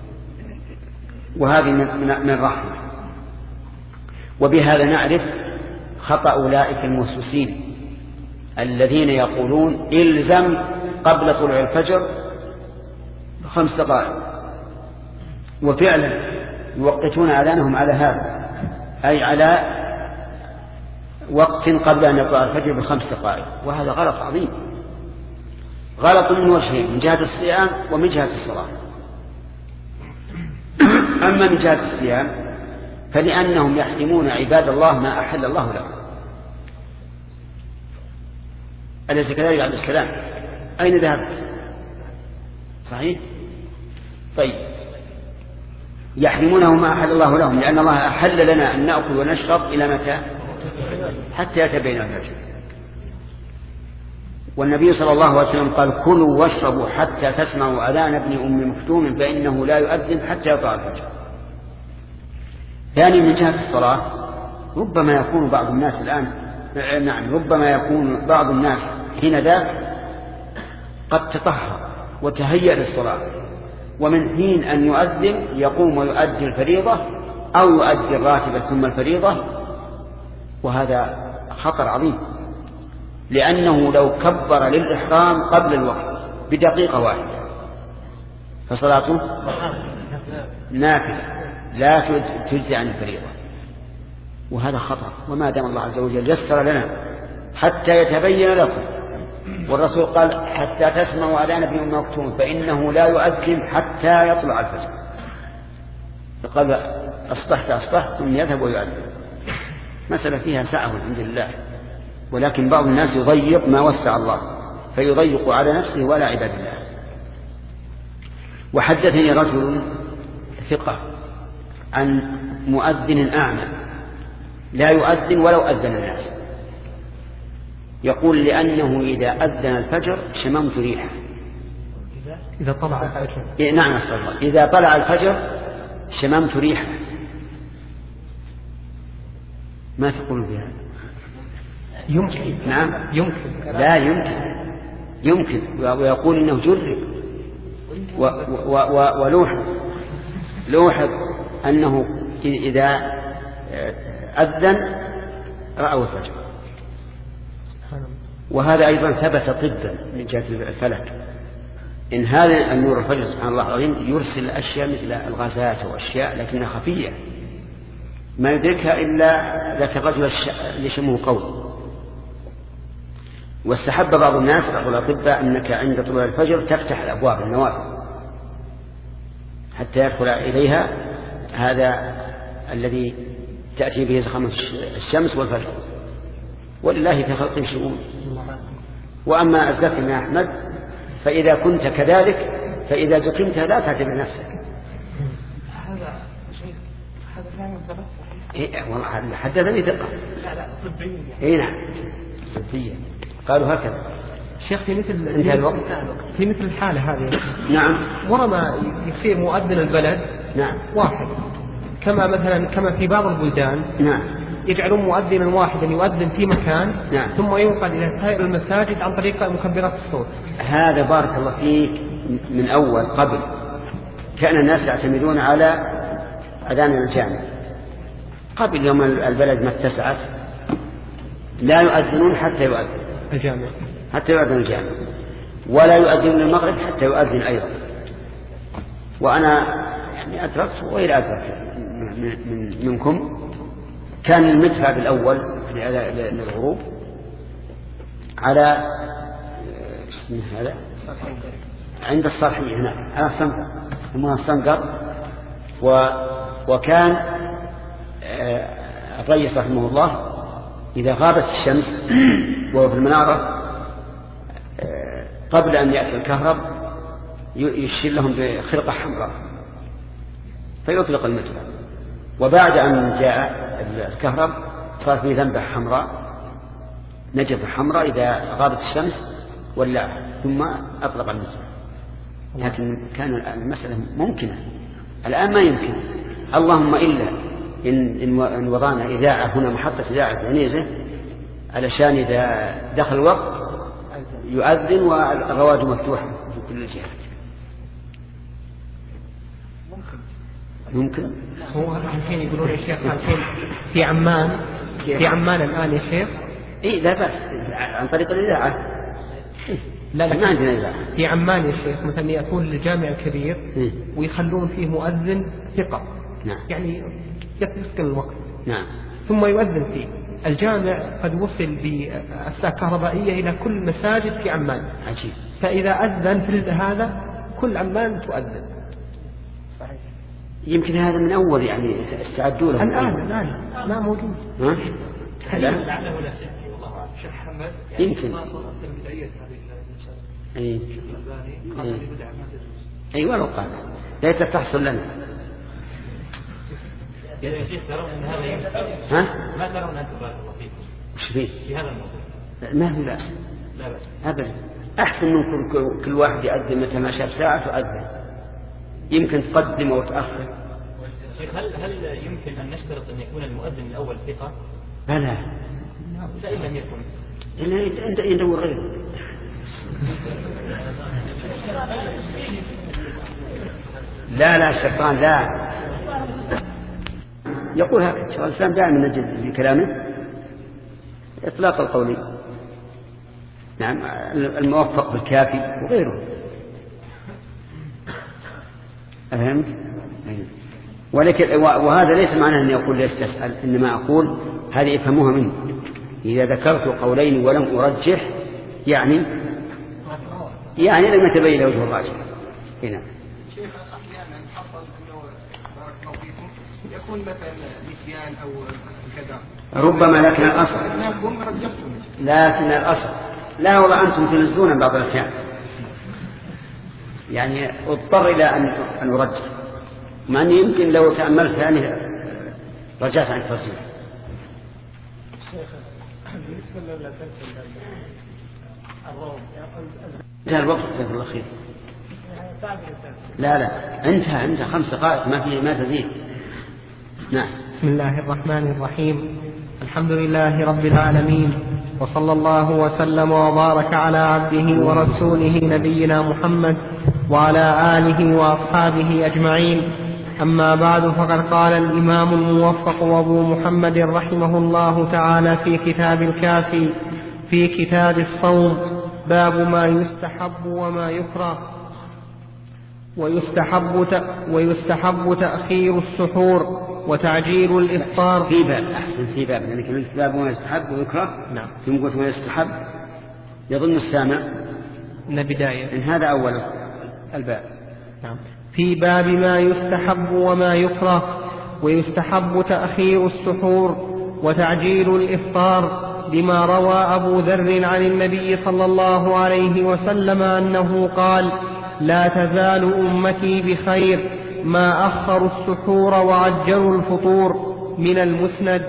Speaker 2: وهذه من رحمة. وبهذا نعرف خطأ أولئك الموسوسين الذين يقولون إلزم قبل طلوع الفجر خمس دقائق، وفعلا يوقتون أذانهم على هذا، أي على وقت قبل أن يطلع الفجر بخمس دقائق، وهذا غلط عظيم، غلط من وجهين: من جهة الصيام ومن جهة الصلاة. أما من جهة الصيام فلأنهم يحرمون عباد الله ما أحل الله لهم. أليس كذلك عبد السلام؟ أين ذهبت؟ صحيح؟ طيب، يحرمونه ما أحل الله لهم لأن الله أحل لنا أن نأكل ونشرب إلى متى؟ حتى يتبين الفجر. والنبي صلى الله عليه وسلم قال: كلوا واشربوا حتى تسمعوا أذان ابن أم مكتوم فإنه لا يؤذن حتى يطلع الفجر. ثاني، من جهة الصلاة ربما يكون بعض الناس الآن نعم ربما يكون بعض الناس حين ذاك قد تطهر وتهيأ للصلاة، ومن حين أن يؤذن يقوم ويؤدي الفريضة أو يؤدي الراتبة ثم الفريضة، وهذا خطر عظيم، لأنه لو كبر للإحرام قبل الوقت بدقيقة واحدة فصلاته نافلة لا تجزي عن الفريضة، وهذا خطر. وما دام الله عز وجل يسر لنا حتى يتبين لكم، والرسول قال: حتى تسمعوا أذان ابن أم مكتوم فإنه لا يؤذن حتى يطلع الفجر. فقال: أصبحت أصبحت ثم يذهب ويؤذن. مسألة فيها سعة الحمد لله، ولكن بعض الناس يضيق ما وسع الله فيضيق على نفسه ولا عباد الله. وحدثني رجل ثقة عن مؤذن أعمى لا يؤذن ولو أذن الناس، يقول: لأنه إذا أذن الفجر شممت ريحه.
Speaker 4: إذا طلع الفجر
Speaker 2: إيه نعم صلى الله إذا طلع الفجر شممت ريحه. ما تقول بهذا؟
Speaker 4: يمكن.
Speaker 2: نعم
Speaker 4: يمكن.
Speaker 2: لا يمكن يمكن ويقول إنه جرب ولوح لوحظ أنه إذا أذن رأوا الفجر. وهذا أيضا ثبت طبا من جهة الفلك، إن هذا النور الفجر سبحان الله العظيم يرسل أشياء مثل الغازات وأشياء لكنها خفية ما يدركها إلا ذاك الرجل اللي شمه قوي. واستحب بعض الناس بعض الأطباء أنك عند طلوع الفجر تفتح الأبواب النوافذ حتى يدخل إليها هذا الذي تأتي به زخمة الشمس والفجر، ولله في خلق شؤون. وأما الزكم يا أحمد فإذا كنت كذلك فإذا زكمت لا تعتبر نفسك.
Speaker 3: هذا شيء هذا فعلا ثبت
Speaker 2: إيه والله حدثني ثقة.
Speaker 3: لا لا طبيا.
Speaker 2: إيه نعم طبيا قالوا هكذا.
Speaker 4: شيخ في مثل
Speaker 2: انتهى الوقت.
Speaker 4: في مثل الحالة هذه
Speaker 2: نعم
Speaker 4: ورما يصير مؤذن البلد
Speaker 2: نعم
Speaker 4: واحد كما مثلا كما في بعض البلدان
Speaker 2: نعم
Speaker 4: يجعلون مؤذنا واحدا يؤذن في مكان
Speaker 2: نعم.
Speaker 4: ثم ينقل إلى سائر المساجد عن طريق مكبرات الصوت.
Speaker 2: هذا بارك الله فيك من أول قبل كان الناس يعتمدون على أذان الجامع. قبل يوم البلد ما اتسعت لا يؤذنون حتى يؤذن
Speaker 4: الجامع
Speaker 2: حتى يؤذن الجامع، ولا يؤذن المغرب حتى يؤذن أيضا. وأنا يعني أدركت وإلى أدرك من من منكم كان المدفع بالأول للغروب على اسمه هذا عند الصرحية هناك على الصنقر ثم الصنقر. و وكان الرئيس رحمه الله إذا غابت الشمس وهو في المنارة قبل أن يأتي الكهرب يشير لهم بخرقة حمراء فيطلق المدفع، وبعد أن جاء الكهرب صار في ذنبة حمراء نجفة حمراء إذا غابت الشمس ولا ثم أطلق المدفع. لكن كان المسألة ممكنة، الآن ما يمكن. اللهم إلا إن, إن وضعنا إذاعة هنا محطة إذاعة في عنيزة علشان إذا دخل الوقت يؤذن والرواد مفتوحة في كل الجهات. ممكن
Speaker 4: هو الحين يقولون يا شيخ الحين في عمان في عمان الآن يا شيخ
Speaker 2: إيه لا بس عن طريق الإذاعة.
Speaker 4: لا لا
Speaker 2: ما عندنا إذاعة
Speaker 4: في عمان يا شيخ مثلا يأتون للجامع الكبير
Speaker 2: إيه؟
Speaker 4: ويخلون فيه مؤذن ثقة
Speaker 2: نعم.
Speaker 4: يعني يسكن الوقت
Speaker 2: نعم.
Speaker 4: ثم يؤذن فيه. الجامع قد وصل بأسلاك كهربائية إلى كل مساجد في عمان.
Speaker 2: عجيب.
Speaker 4: فإذا أذن في هذا كل عمان تؤذن.
Speaker 3: صحيح.
Speaker 2: يمكن هذا من أول يعني استعدوا له
Speaker 4: الآن الآن لا موجود.
Speaker 2: ها؟
Speaker 3: لا لعله لا شك والله أعلم. شيخ محمد
Speaker 2: يمكن.
Speaker 3: ما صارت البدعية هذه الإنسان.
Speaker 2: أي.
Speaker 3: الألباني قال لي بدعة ما تجوز.
Speaker 2: أي ولو قال ليس تحصل لنا.
Speaker 3: يا شيخ ترون أن هذا يمكن.
Speaker 2: ها؟
Speaker 3: ما ترون أنتم بارك الله فيكم
Speaker 2: وش فيه؟
Speaker 3: في هذا الموضوع؟
Speaker 2: ما في بأس.
Speaker 3: لا بأس.
Speaker 2: أبدا. أحسن من كل, كل واحد يؤذن متى ما شاف ساعة تؤذن. يمكن تقدم أو تأخر.
Speaker 3: شيخ هل هل يمكن أن نشترط أن يكون المؤذن الأول ثقة؟
Speaker 2: بلى.
Speaker 3: فإن لم يكن.
Speaker 2: إلا أنت يدور غيره. لا لا الشيطان لا. يقول هكذا شيخ الإسلام دائما نجد في كلامه إطلاق القول. نعم الموفق بالكافي وغيره. أفهمت؟ ولكن وهذا ليس معناه أن يقول ليس تسأل، إنما أقول هذه يفهموها منه. إذا ذكرت قولين ولم أرجح يعني يعني لم يتبين وجه الراجح. هنا
Speaker 1: شيخ أحيانا حصل أنه بارك الله فيكم يكون مثلا نسيان أو كذا
Speaker 2: ربما، لكن الأصل لكن الأصل لا والله أنتم تنزلون بعض الأحيان يعني اضطر إلى أن أن أرجح، مع أني يمكن لو تأملت ثاني رجعت عن الترجيح.
Speaker 1: بالنسبة للتنسل الروم
Speaker 2: انتهى الوقت جزاك الله خير. لا لا انتهى انتهى خمس دقائق ما في ما تزيد. نعم.
Speaker 4: بسم الله الرحمن الرحيم. الحمد لله رب العالمين، وصلى الله وسلم وبارك على عبده ورسوله نبينا محمد وعلى آله وأصحابه أجمعين. أما بعد، فقد قال الإمام الموفق أبو محمد رحمه الله تعالى في كتاب الكافي في كتاب الصوم: باب ما يستحب وما يكره. ويستحب ويستحب تأخير السحور وتعجيل الإفطار.
Speaker 2: في باب أحسن في باب يعني كلمة باب ما يستحب ويكره.
Speaker 4: نعم.
Speaker 2: ثم قلت ما يستحب يظن السامع
Speaker 4: إن بداية
Speaker 2: إن هذا أول الباب.
Speaker 4: نعم. في باب ما يستحب وما يكره. ويستحب تأخير السحور وتعجيل الإفطار، لما روى أبو ذر عن النبي صلى الله عليه وسلم أنه قال: لا تزال أمتي بخير ما أخروا السحور وعجلوا الفطور. من المسند.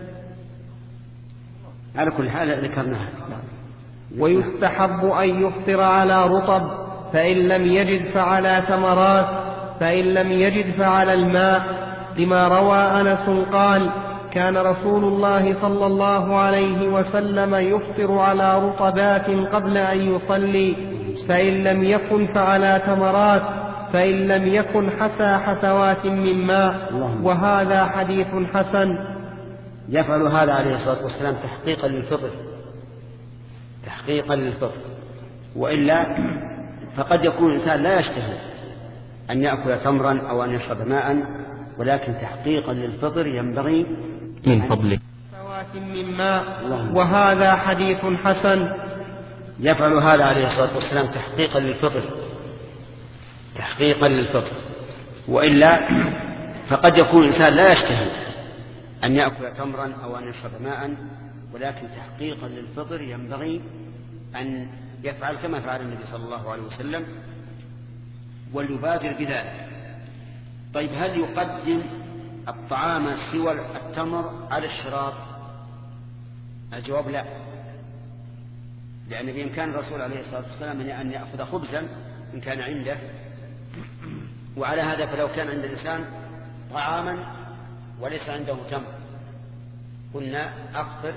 Speaker 2: على كل حال ذكرناها.
Speaker 4: ويستحب أن يفطر على رطب، فإن لم يجد فعلى تمرات، فإن لم يجد فعلى الماء، لما روى أنس قال: كان رسول الله صلى الله عليه وسلم يفطر على رطبات قبل أن يصلي، فإن لم يكن فعلى تمرات، فإن لم يكن حسى حسوات من ماء. وهذا حديث حسن.
Speaker 2: يفعل هذا عليه الصلاة والسلام تحقيقا للفطر تحقيقا للفطر وإلا فقد يكون الإنسان لا يشتهي أن يأكل تمرا أو أن يشرب ماء، ولكن تحقيقا للفطر ينبغي
Speaker 3: من فضله
Speaker 4: حسوات من ماء. وهذا حديث حسن.
Speaker 2: يفعل هذا عليه الصلاة والسلام تحقيقا للفطر تحقيقا للفطر وإلا فقد يكون الإنسان لا يشتهي أن يأكل تمرا أو أن يشرب ماء، ولكن تحقيقا للفطر ينبغي أن يفعل كما فعل النبي صلى الله عليه وسلم وليبادر بذلك. طيب، هل يقدم الطعام سوى التمر على الشراب؟ الجواب لا، لأن بإمكان الرسول عليه الصلاة والسلام أن يأخذ خبزا إن كان عنده، وعلى هذا فلو كان عند الإنسان طعاما وليس عنده تمر قلنا أفطر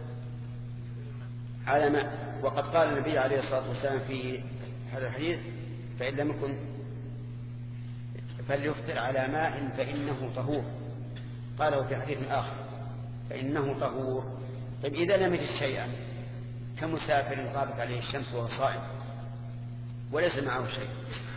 Speaker 2: على ماء. وقد قال النبي عليه الصلاة والسلام في هذا الحديث: فإن لم يكن فليفطر على ماء فإنه طهور. قاله في حديث آخر فإنه طهور. طيب، إذا لم يجد شيئا كمسافر غابت عليه الشمس وهو صائم وليس معه شيء،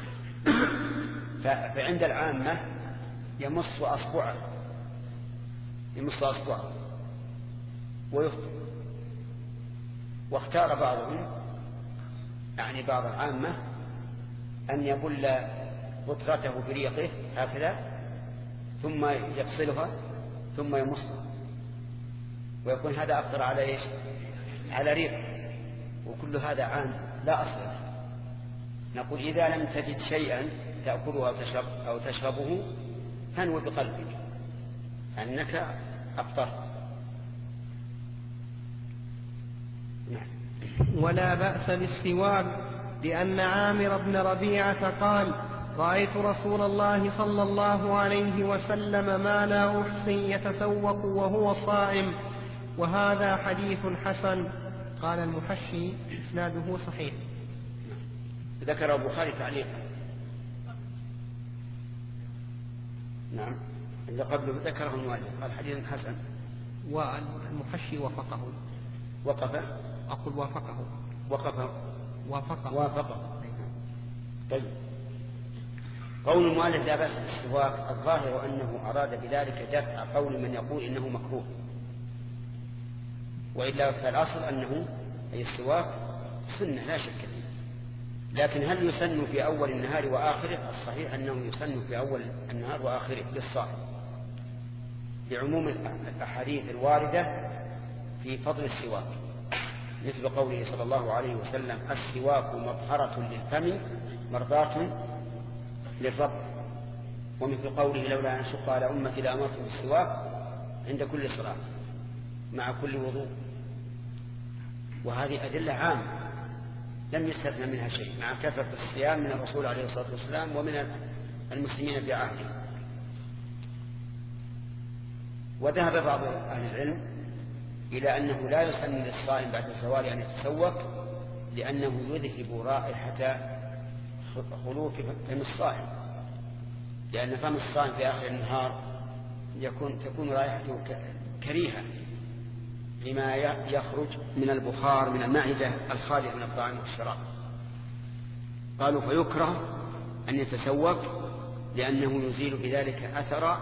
Speaker 2: فعند العامة يمص أصبعه يمص أصبعه ويفطر. واختار بعضهم يعني بعض العامة أن يبل بطرته بريقه هكذا ثم يفصلها ثم يمصها، ويكون هذا أفطر على إيش؟ على ريق. وكل هذا عام لا أصل له. نقول: إذا لم تجد شيئا تأكله أو, تشرب أو تشربه فانوي بقلبك أنك أفطرت. نعم.
Speaker 4: ولا بأس بالسواك، لأن عامر بن ربيعة قال: رأيت رسول الله صلى الله عليه وسلم ما لا أحصي يتسوق وهو صائم. وهذا حديث حسن. قال المحشي: إسناده صحيح.
Speaker 2: ذكر البخاري تعليقا. نعم، اللي قبله ذكره المؤلف قال حديث حسن،
Speaker 4: والمحشي وافقه.
Speaker 2: وقف
Speaker 4: أقول وافقه
Speaker 2: وقف
Speaker 4: وافقه
Speaker 2: وافقه طيب، قول المؤلف لا بأس بالسواك الظاهر أنه أراد بذلك دفع قول من يقول إنه مكروه، وإلا فالأصل أنه أي السواك سنة لا شك فيه. لكن هل يسن في أول النهار وآخره؟ الصحيح أنه يسن في أول النهار وآخره للصائم، لعموم الأحاديث الواردة في فضل السواك، مثل قوله صلى الله عليه وسلم: السواك مطهرة للفم مرضاة للرب، ومثل قوله: لولا أن شق على أمتي لأمرت بالسواك عند كل صلاة مع كل وضوء. وهذه أدلة عامة لم يستثنى منها شيء، مع كثرة الصيام من الرسول عليه الصلاة والسلام ومن المسلمين بعهده. وذهب بعض أهل العلم إلى أنه لا يسن للصائم بعد الزوال أن يتسوك، لأنه يذهب رائحة خلوف فم الصائم، لأن فم الصائم في آخر النهار يكون تكون رائحته كريهة لما يخرج من البخار من المعدة الخالية من الطعام والشراب. قالوا فيكره أن يتسوق لأنه يزيل بذلك أثر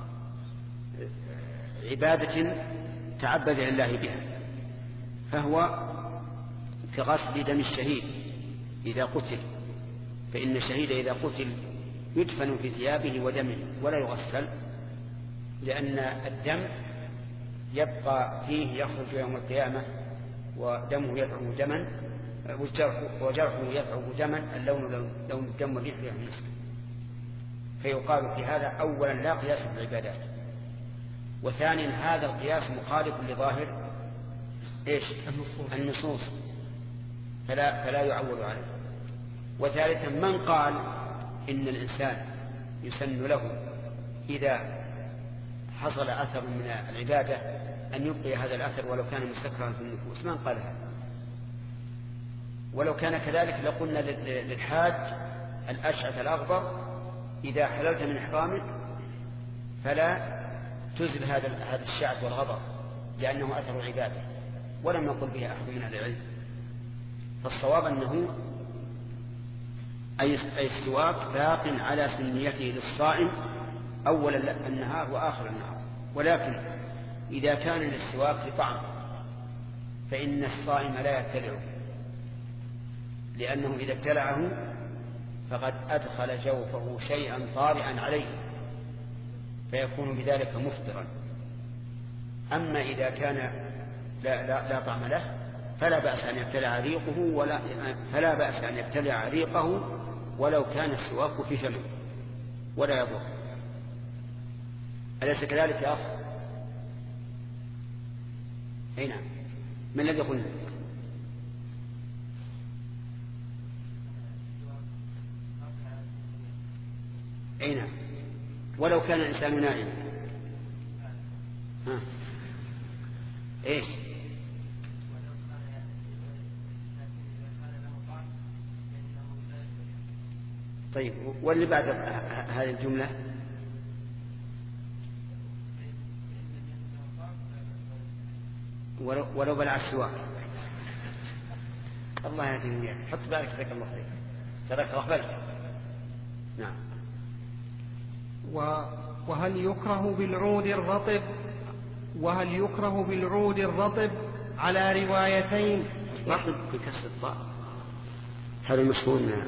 Speaker 2: عبادة تعبد لله بها، فهو كغسل دم الشهيد إذا قتل، فإن الشهيد إذا قتل يدفن في ثيابه ودمه ولا يغسل، لأن الدم يبقى فيه يخرج يوم القيامة ودمه يدعو دما وجرحه يدعو دما، اللون لون الدم والريح ريح المسك. فيقال في هذا أولا لا قياس في العبادات، وثانيا هذا القياس مخالف لظاهر إيش؟ النصوص, النصوص. فلا, فلا يعول عليه. وثالثا من قال إن الإنسان يسن له إذا حصل أثر من العبادة أن يبقي هذا الأثر ولو كان مستكرها في النفوس؟ من قال هذا؟ ولو كان كذلك لقلنا للحاج الأشعث الأغبر إذا حللت من إحرامك فلا تزل هذا هذا الشعث والغبر لأنه أثر عبادة، ولم يقل به أحد من أهل العلم. فالصواب أنه أي السواك باق على سنيته للصائم أول النهار وآخر النهار، ولكن إذا كان للسواك لطعم فإن الصائم لا يبتلعه، لأنه إذا ابتلعه فقد أدخل جوفه شيئا طارئا عليه فيكون بذلك مفطرا. أما إذا كان لا, لا, لا طعم له فلا بأس أن يبتلع ريقه ولا فلا بأس أن يبتلع ريقه ولو كان السواك في فمه ولا يضر. أليس كذلك يا أخ؟ أي نعم. من الذي يقول ذلك؟ أي نعم. ولو كان الإنسان نائما. ها إيش؟ طيب واللي بعد هذه الجملة؟ ولو, ولو بلع السواك. الله يهديهم يعني. حط بالك جزاك الله خير. ترك غفلت. نعم.
Speaker 4: وهل يكره بالعود الرطب وهل يكره بالعود الرطب على روايتين؟
Speaker 2: رطب بكسر الطاء هذا المشهور من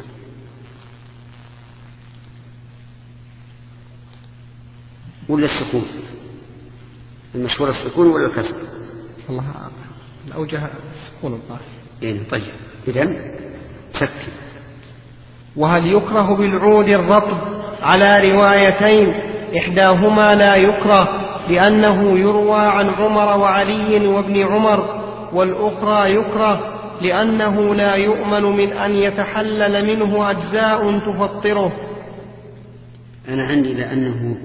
Speaker 2: ولا السكون؟ المشهور السكون ولا الكسر؟
Speaker 4: والله الأوجه السكون الظاهر.
Speaker 2: إيه طيب إذن سكن.
Speaker 4: وهل يكره بالعود الرطب على روايتين؟ إحداهما لا يكره لأنه يروى عن عمر وعلي وابن عمر، والأخرى يكره لأنه لا يؤمن من أن يتحلل منه أجزاء تفطره.
Speaker 2: أنا عندي لأنه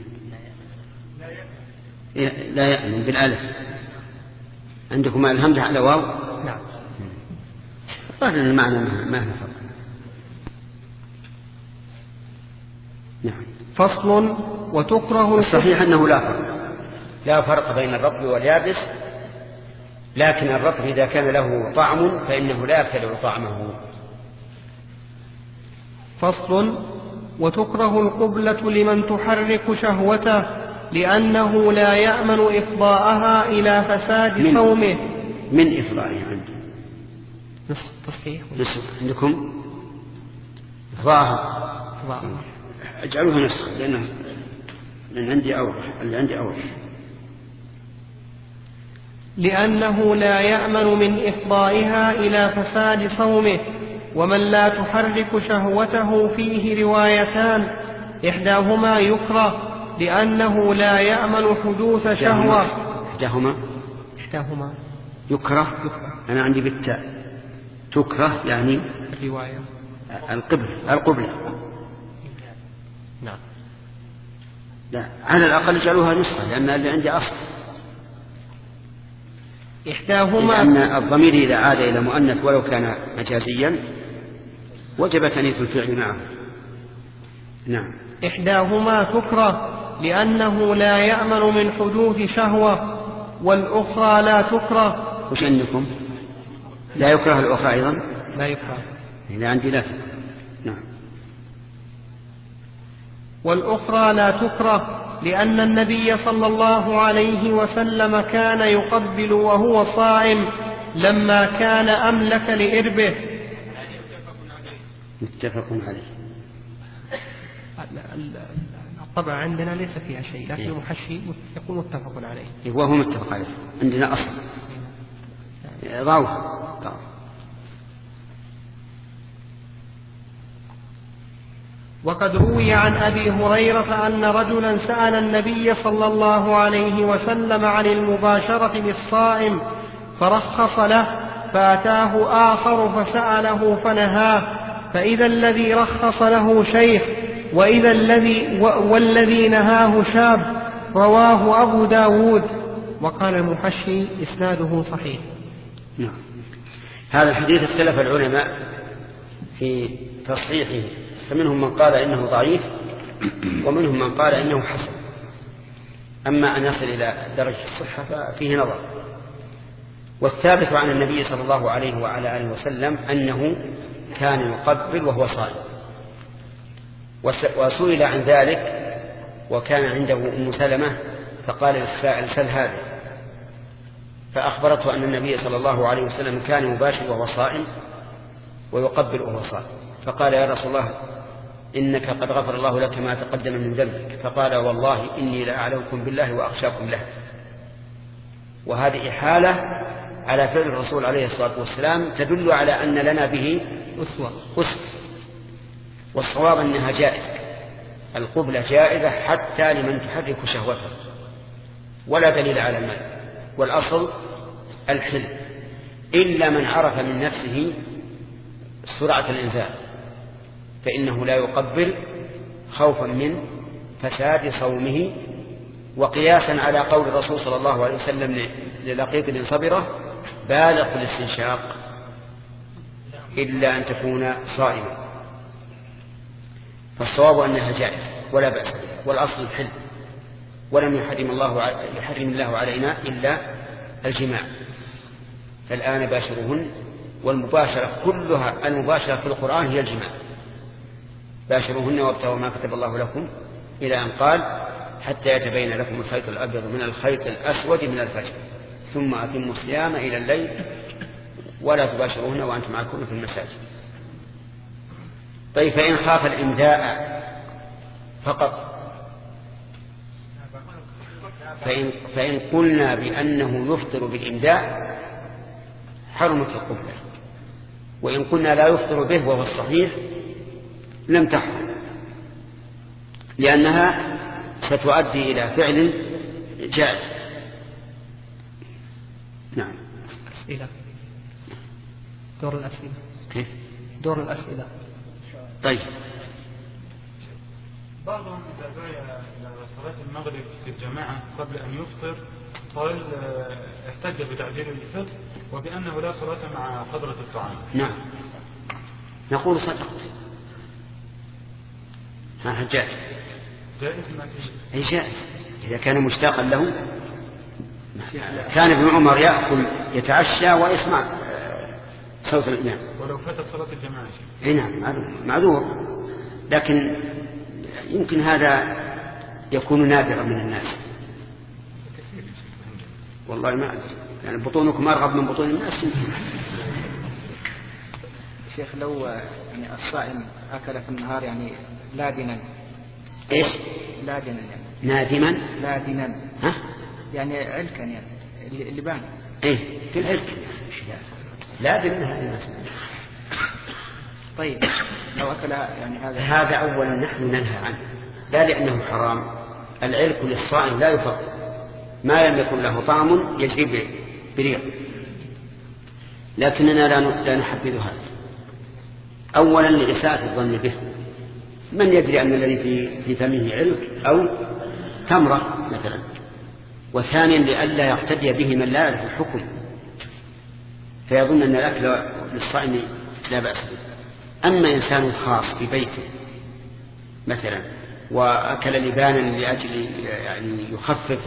Speaker 2: لا يأمن بالألف. عندكم الهمزة على واو؟
Speaker 4: نعم.
Speaker 2: قال المعنى ما هو فرق. نعم.
Speaker 4: فصل. وتكره
Speaker 2: الصحيح أنه لا فرق لا فرق بين الرطب واليابس، لكن الرطب إذا كان له طعم فإنه لا يبتلع طعمه.
Speaker 4: فصل. وتكره القبلة لمن تحرك شهوته لأنه لا يأمن إفضاءها إلى فساد
Speaker 2: من
Speaker 4: صومه.
Speaker 2: من إفضائها عندي
Speaker 4: نصف تصحيح
Speaker 2: نصف عندكم إفضاءها اجعلوها نسخ لأنه لأن عندي أوضح اللي عندي أوضح.
Speaker 4: لأنه لا يأمن من إفضائها إلى فساد صومه. ومن لا تحرك شهوته فيه روايتان، إحداهما يكره لأنه لا يأمن حدوث شهوة.
Speaker 2: إحداهما
Speaker 4: إحداهما
Speaker 2: يكره. أنا عندي بالتاء تكره يعني
Speaker 4: الرواية
Speaker 2: القبل القبلة.
Speaker 4: نعم.
Speaker 2: لا على الأقل اجعلوها نسخة لأن اللي عندي أصل.
Speaker 4: إحداهما
Speaker 2: لأن الضمير إذا عاد إلى مؤنث ولو كان مجازيا وجب تأنيث الفعل معه. نعم.
Speaker 4: إحداهما تكره لأنه لا يأمن من حدوث شهوة، والأخرى لا تكره.
Speaker 2: وش عندكم؟ لا يكره الأخرى أيضا؟
Speaker 4: لا يكره.
Speaker 2: إذا عندي لا تكره. نعم.
Speaker 4: والأخرى لا تكره لأن النبي صلى الله عليه وسلم كان يقبل وهو صائم لما كان أملك لإربه.
Speaker 2: متفق عليه.
Speaker 4: الطبع عندنا ليس فيها شيء، لكن المحشي يقول متفق عليه.
Speaker 2: وهو متفق عليه عندنا أصل ضعف.
Speaker 4: وقد روي عن أبي هريرة أن رجلا سأل النبي صلى الله عليه وسلم عن المباشرة للصائم فرخص له، فأتاه آخر فسأله فنهاه، فإذا الذي رخص له شيخ وإذا الذي والذي نهاه شاب. رواه أبو داود. وقال المحشي إسناده صحيح.
Speaker 2: نعم. هذا الحديث اختلف العلماء في تصحيحه، فمنهم من قال إنه ضعيف ومنهم من قال إنه حسن. أما أن يصل إلى درجة الصحة ففيه نظر. والثابت عن النبي صلى الله عليه وعلى آله وسلم أنه كان يقبل وهو صائم، وسئل عن ذلك وكان عنده أم سلمة فقال للسائل سل هذا، فأخبرته أن النبي صلى الله عليه وسلم كان يباشر وهو صائم ويقبل وهو صائم، فقال يا رسول الله إنك قد غفر الله لك ما تقدم من ذنبك، فقال والله إني لأعلمكم بالله وأخشاكم له. وهذه حالة على فعل الرسول عليه الصلاة والسلام تدل على أن لنا به أسوة. والصواب أنها جائزة، القبلة جائزة حتى لمن تحرك شهوته ولا دليل على المنع، والأصل الحل، إلا من عرف من نفسه سرعة الإنزال فإنه لا يقبل خوفا من فساد صومه، وقياسا على قول الرسول صلى الله عليه وسلم للقيط بن صبرة بالغ في الاستنشاق إلا أن تكون صائما. فالصواب أنها جائزة ولا بأس، والأصل الحل، ولم يحرم الله يحرم الله علينا إلا الجماع. فالآن باشرهن، والمباشرة كلها المباشرة في القرآن هي الجماع، باشرهن وابتغوا ما كتب الله لكم إلى أن قال حتى يتبين لكم الخيط الأبيض من الخيط الأسود من الفجر ثم أتموا الصيام إلى الليل ولا تباشرهن وأنتم عاكفون في المساجد. طيب فإن خاف الإمداء فقط، فإن, فإن قلنا بأنه يفطر بالإمداء حرمت القبلة، وإن قلنا لا يفطر به وهو الصحيح لم تحرم، لأنها ستؤدي إلى فعل جائز. نعم.
Speaker 4: أسئلة. دور الأسئلة.
Speaker 2: كيف؟
Speaker 4: دور الأسئلة.
Speaker 2: طيب.
Speaker 5: بعضهم إذا جاء إلى صلاة المغرب في الجماعة قبل أن يفطر قال احتج بتعجيل الفطر وبأنه لا صلاة مع حضرة الطعام.
Speaker 2: نعم. نقول صدقت. ها جائز.
Speaker 5: جائز ما فيه.
Speaker 2: أي جائز إذا كان مشتاقا له. كان ابن عمر يأكل يتعشى ويسمع صوت الإمام
Speaker 5: ولو فاتت صلاة الجماعة.
Speaker 2: اي نعم معذور، لكن يمكن هذا يكون نادرا من الناس. والله ما أدري، يعني بطونكم أرغب من بطون الناس.
Speaker 6: شيخ لو يعني الصائم أكل في النهار يعني لادنا.
Speaker 2: إيش؟
Speaker 6: لادنا يعني.
Speaker 2: نادما.
Speaker 6: لادنا.
Speaker 2: ها؟
Speaker 6: يعني علكا يعني اللبان.
Speaker 2: إيه كل علك. لادن هذه المسألة.
Speaker 6: طيب لو أكل يعني هذا.
Speaker 2: هذا أولا نحن ننهى عنه، لا لأنه حرام. العلك للصائم لا يفضل، ما لم يكن له طعم يجري بريق، لكننا لا نحبذ هذا. أولا لإساءة الظن به، من يدري أن الذي في في فمه علك أو تمرة مثلا. وثانيا لئلا يقتدي به من لا يعرف الحكم فيظن أن الأكل للصائم لا بأس به. أما إنسان خاص في بيته مثلا وأكل لبانا لأجل يعني يخفف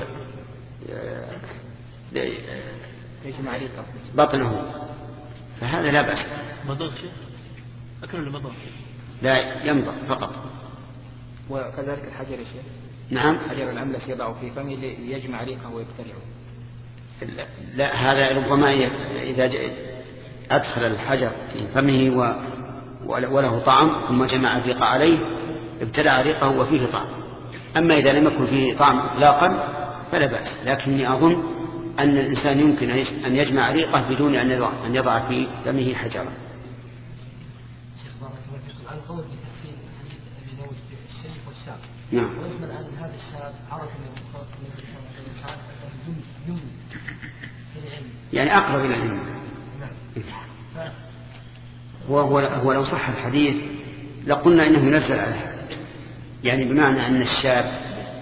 Speaker 2: بطنه فهذا لا بأس.
Speaker 1: مضغ شيء أكل المضغ
Speaker 2: لا يمضغ فقط.
Speaker 6: وكذلك الحجر يا شيخ.
Speaker 2: نعم.
Speaker 6: حجر الأملس يضع في فمه ليجمع ريقه ويبتلعه.
Speaker 2: لا, لا هذا ربما إذا أدخل الحجر في فمه وله طعم ثم جمع الريق عليه ابتلع ريقه وفيه طعم. أما إذا لم يكن فيه طعم إطلاقا فلا بأس، لكني أظن أن الإنسان يمكن أن يجمع ريقه بدون أن يضع في فمه حجرا.
Speaker 7: شيخ بارك الله فيكم عن قول بتحسين حديث أبي داود في الشيخ والشاب.
Speaker 2: نعم.
Speaker 7: ويحمل أن هذا الشاب عرف من الخلق النبي صلى الله عليه وسلم يمني في العلم.
Speaker 2: يعني أقرب إلى العلم.
Speaker 7: نعم.
Speaker 2: هو هو هو لو صح الحديث لقلنا إنه ينزل على هذا، يعني بمعنى أن الشاب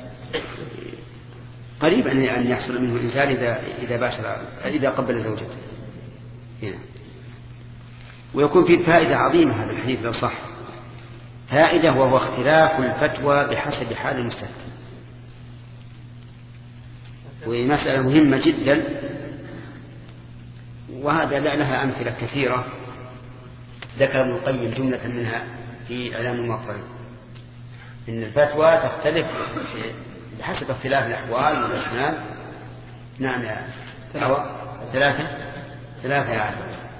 Speaker 2: قريب أن يحصل منه الإنسان إذا إذا باشر إذا قبل زوجته هنا. ويكون فيه فائدة عظيمة هذا الحديث لو صح، فائدة وهو اختلاف الفتوى بحسب حال المستفتي، وهي مسألة مهمة جدا، وهذا لها أمثلة كثيرة ذكر ابن القيم جملة منها في إعلام الموقعين، إن الفتوى تختلف بحسب اختلاف الأحوال والأسنان. نعم يا ثلاثة ثلاثة يا عالم.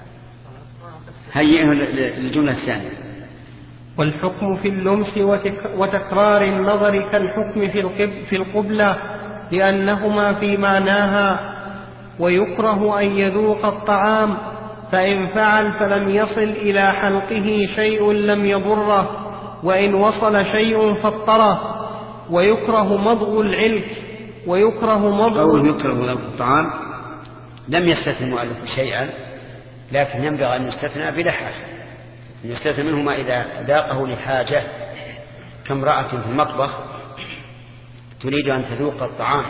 Speaker 2: هيئه للجملة الثانية.
Speaker 4: والحكم في اللمس وتكرار النظر كالحكم في القبلة لأنهما في معناها. ويكره أن يذوق الطعام، فإن فعل فلم يصل إلى حلقه شيء لم يضره، وإن وصل شيء فطره. ويكره مضغ العلك. ويكره مضغ
Speaker 2: يكره الطعام لم يستثن المؤلف شيئا، لكن ينبغي أن يستثنى بلا حاجة، أن يستثنى منه ما إذا ذاقه لحاجة، كامرأة في المطبخ تريد أن تذوق الطعام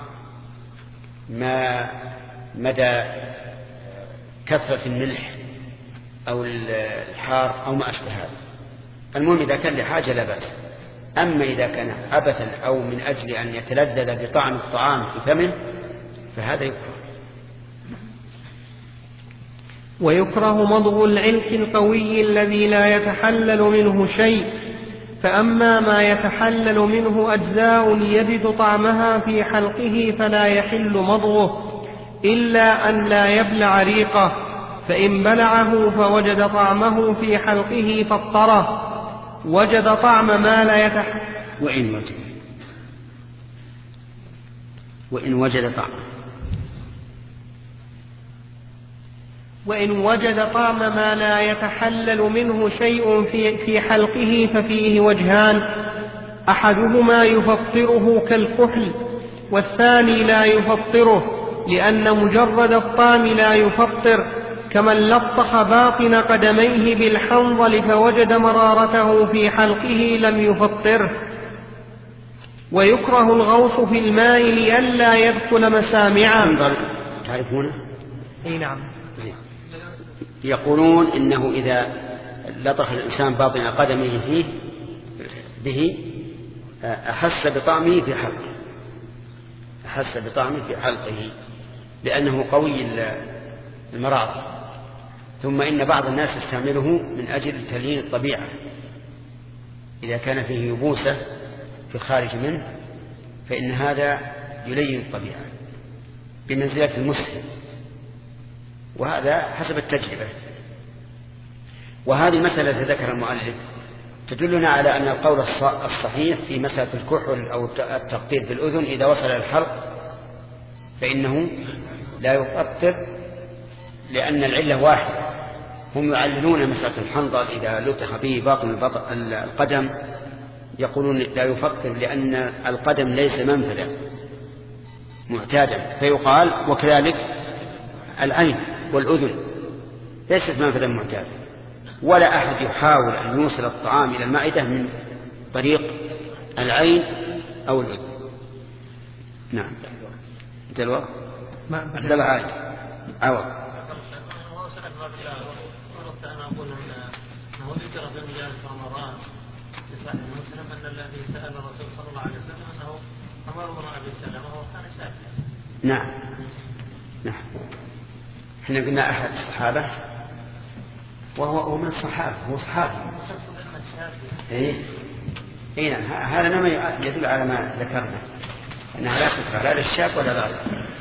Speaker 2: ما مدى كثرة الملح أو الحار أو ما أشبه هذا. المهم إذا كان لحاجة لا بأس. أما إذا كان عبثا أو من أجل أن يتلذذ بطعم الطعام في فمه فهذا يكره.
Speaker 4: ويكره مضغ العلك القوي الذي لا يتحلل منه شيء، فأما ما يتحلل منه أجزاء يجد طعمها في حلقه فلا يحل مضغه إلا أن لا يبلع ريقه، فإن بلعه فوجد طعمه في حلقه فاضطره. وجد طعم ما لا يتحلل
Speaker 2: وإن وجد وإن وجد طعم
Speaker 4: وإن وجد طعم ما لا يتحلل منه شيء في, في حلقه ففيه وجهان، أحدهما يفطره كالكحل، والثاني لا يفطره، لأن مجرد الطعم لا يفطر، كمن لطخ باطن قدميه بالحنظل فوجد مرارته في حلقه لم يفطره. ويكره الغوص في الماء لئلا يدخل مسامعه.
Speaker 2: تعرفونه؟
Speaker 4: اي نعم.
Speaker 2: يقولون إنه إذا لطخ الإنسان باطن قدمه فيه به أحس بطعمه في حلقه أحس بطعمه في حلقه لأنه قوي المرارة. ثم إن بعض الناس يستعمله من أجل تليين الطبيعة، إذا كان فيه يبوسة في الخارج منه فإن هذا يلين الطبيعة بمنزلة المسلم، وهذا حسب التجربة. وهذه مسألة ذكر المؤلف تدلنا على أن القول الصحيح في مسألة الكحل أو التقطير بالأذن إذا وصل إلى الحلق فإنه لا يفطر، لأن العلة واحدة. هم يعللون مسألة الحنظل إذا لطخ به باطن القدم يقولون لا يفطر لأن القدم ليس منفذا معتادا، فيقال وكذلك العين والأذن ليست منفذا معتادا، ولا أحد يحاول أن يوصل الطعام إلى المعدة من طريق العين أو الأذن. نعم. انت الوقت لا بعد عوض.
Speaker 1: أنا أقول أنه ذكر في مجالس رمضان لصاحب المسلم أن الذي سأل الرسول صلى الله عليه وسلم أنه أمر بن أبي سلمة وهو كان ساكتا.
Speaker 2: نعم نعم. احنا قلنا أحد الصحابة وهو هو من الصحابة، هو صحابي. إيه إيه نعم. هذا ما يدل على ما ذكرنا أنها لا تكره لا للشاب ولا للغير.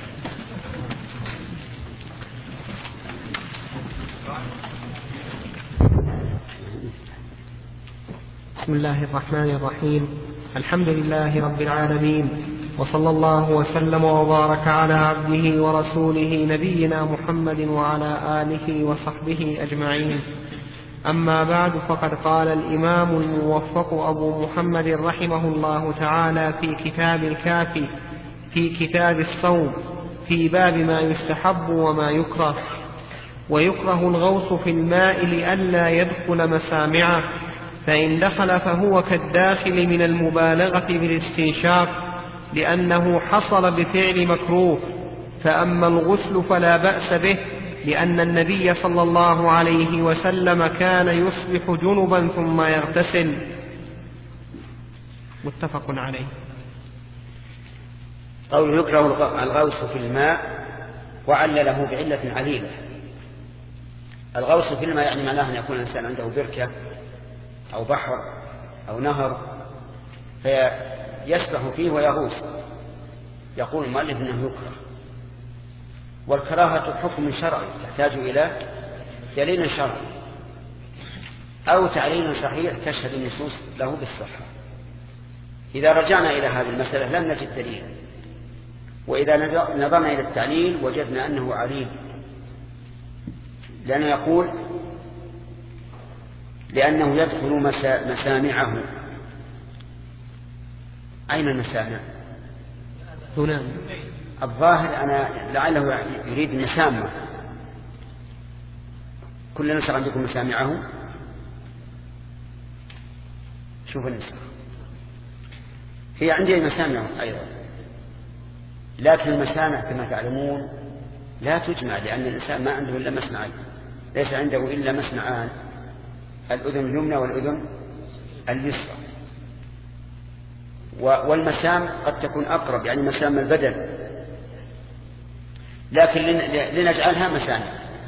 Speaker 4: بسم الله الرحمن الرحيم. الحمد لله رب العالمين، وصلى الله وسلم وبارك على عبده ورسوله نبينا محمد وعلى آله وصحبه أجمعين. أما بعد، فقد قال الإمام الموفق أبو محمد رحمه الله تعالى في كتاب الكافي في كتاب الصوم في باب ما يستحب وما يكره: ويكره الغوص في الماء لئلا يدخل مسامعه، فإن دخل فهو كالداخل من المبالغة بالاستنشاق، لأنه حصل بفعل مكروه. فأما الغسل فلا بأس به، لأن النبي صلى الله عليه وسلم كان يصبح جنبا ثم يغتسل. متفق عليه.
Speaker 2: قول يكره الغوص في الماء وعلله بعلة عليلة. الغوص في الماء يعني معناه أن يكون الإنسان عنده بركة أو بحر أو نهر فيسبح فيه ويغوص. يقول المؤلف أنه يكره، والكراهة حكم شرعي تحتاج إلى دليل شرعي أو تعليل صحيح تشهد النصوص له بالصحة. إذا رجعنا إلى هذه المسألة لم نجد دليلا، وإذا نظرنا إلى التعليل وجدنا أنه عليل، لأنه يقول لأنه يدخل مسامعه. أين المسامع؟
Speaker 4: هنا.
Speaker 2: الظاهر أنا لعله يريد المسامع. كل نسخ عندكم مسامعه؟ شوف النسخ، هي عندي مسامع أيضا، لكن المسامع كما تعلمون لا تجمع، لأن الإنسان ما عنده إلا مسمعين، ليس عنده إلا مسمعان، الأذن اليمنى والأذن اليسرى. والمسام قد تكون أقرب، يعني مسام البدن، لكن لنجعلها مسامع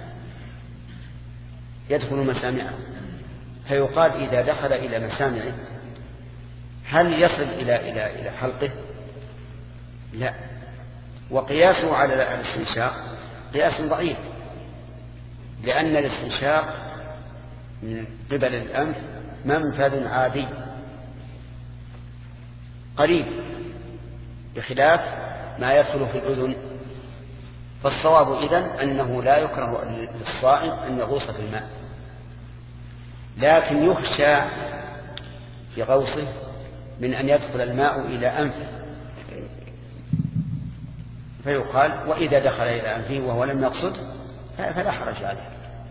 Speaker 2: يدخل مسامعه. فيقال إذا دخل إلى مسامعه هل يصل إلى إلى إلى حلقه؟ لا. وقياسه على الاستنشاق قياس ضعيف، لأن الاستنشاق من قبل الأنف منفذ عادي قريب، بخلاف ما يدخل في الأذن. فالصواب إذن أنه لا يكره للصائم أن يغوص في الماء، لكن يخشى في غوصه من أن يدخل الماء إلى أنفه، فيقال وإذا دخل إلى أنفه وهو لم يقصد فلا حرج عليه.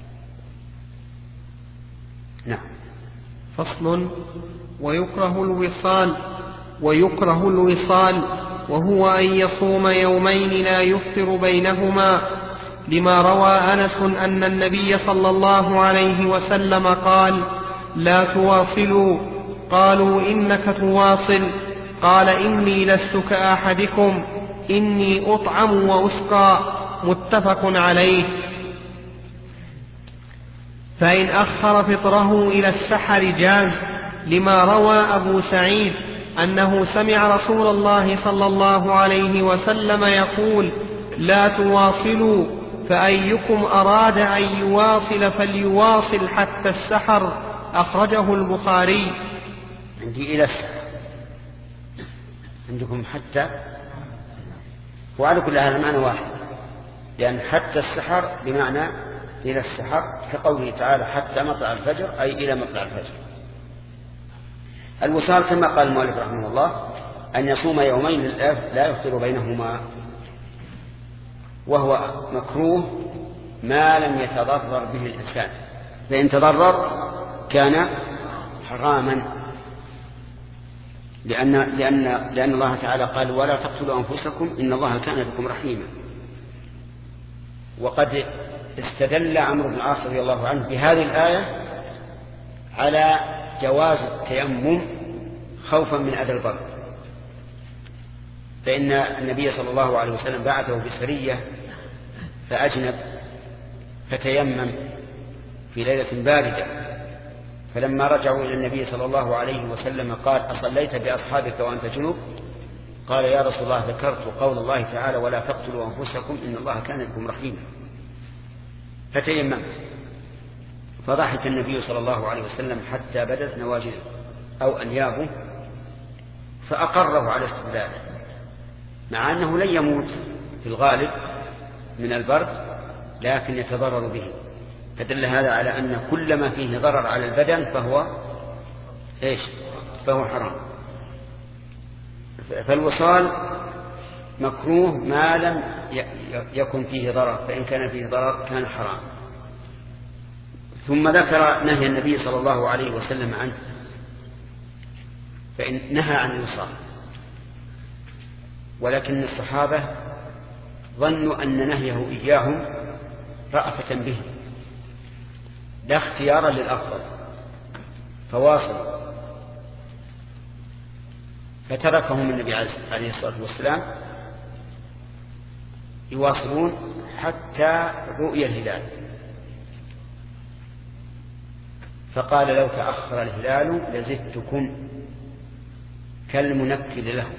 Speaker 2: نعم.
Speaker 4: فصل: ويكره الوصال ويكره الوصال وهو أن يصوم يومين لا يفطر بينهما، لما روى أنس أن النبي صلى الله عليه وسلم قال: لا تواصلوا. قالوا: إنك تواصل. قال: إني لست كأحدكم، إني أطعم وأسقى. متفق عليه. فإن أخر فطره إلى السحر جاز، لما روى أبو سعيد أنه سمع رسول الله صلى الله عليه وسلم يقول: لا تواصلوا، فأيكم أراد أن يواصل فليواصل حتى السحر. أخرجه البخاري.
Speaker 2: عندي إلى السحر، عندكم حتى، وعلى كل هذا المعنى واحد، لأن حتى السحر بمعنى إلى السحر، كقوله تعالى: حتى مطلع الفجر، أي إلى مطلع الفجر. الوصال كما قال المؤلف رحمه الله أن يصوم يومين لا يفطر بينهما، وهو مكروه ما لم يتضرر به الإنسان، فإن تضرر كان حراما، لأن, لأن, لأن الله تعالى قال: ولا تقتلوا أنفسكم إن الله كان بكم رحيما. وقد استدل عمرو بن العاص رضي الله عنه بهذه الآية على جواز التيمم خوفا من أذى البرد، فإن النبي صلى الله عليه وسلم بعثه في سرية فأجنب فتيمم في ليلة باردة، فلما رجعوا إلى النبي صلى الله عليه وسلم قال: أصليت بأصحابك وأنت جنوب؟ قال: يا رسول الله ذكرت قول الله تعالى: ولا تقتلوا أنفسكم إن الله كان بكم رحيما، فتيممت. فضحك النبي صلى الله عليه وسلم حتى بدت نواجذه أو أنيابه، فأقره على استدلاله، مع أنه لن يموت في الغالب من البرد لكن يتضرر به. فدل هذا على أن كل ما فيه ضرر على البدن فهو إيش؟ فهو حرام. فالوصال مكروه ما لم يكن فيه ضرر، فإن كان فيه ضرر كان حرام. ثم ذكر نهي النبي صلى الله عليه وسلم عنه، فإن نهى عن الوصال، ولكن الصحابة ظنوا أن نهيه إياهم رأفة به لا اختيارا للأفضل، فواصلوا، فتركهم النبي عليه الصلاة والسلام يواصلون حتى رؤي الهلال، فقال: لو تأخر الهلال لزدتكم، كالمنكل له،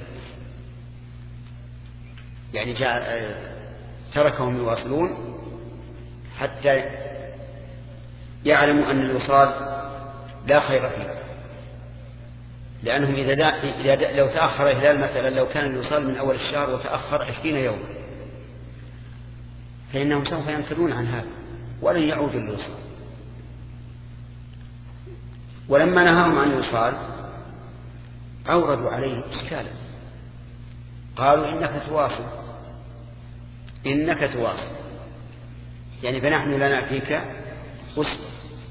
Speaker 2: يعني جاء تركهم يواصلون حتى يعلموا أن الوصال لا خير فيه، لأنهم إذا, إذا لو تأخر الهلال مثلا، لو كان الوصال من أول الشهر وتأخر عشرين يوما فإنهم سوف ينكرون عن هذا ولن يعودوا للوصال. ولما نهاهم عن الوصال أوردوا عليه إشكالا، قالوا: إنك تواصل إنك تواصل يعني فنحن لنا فيك أسوة.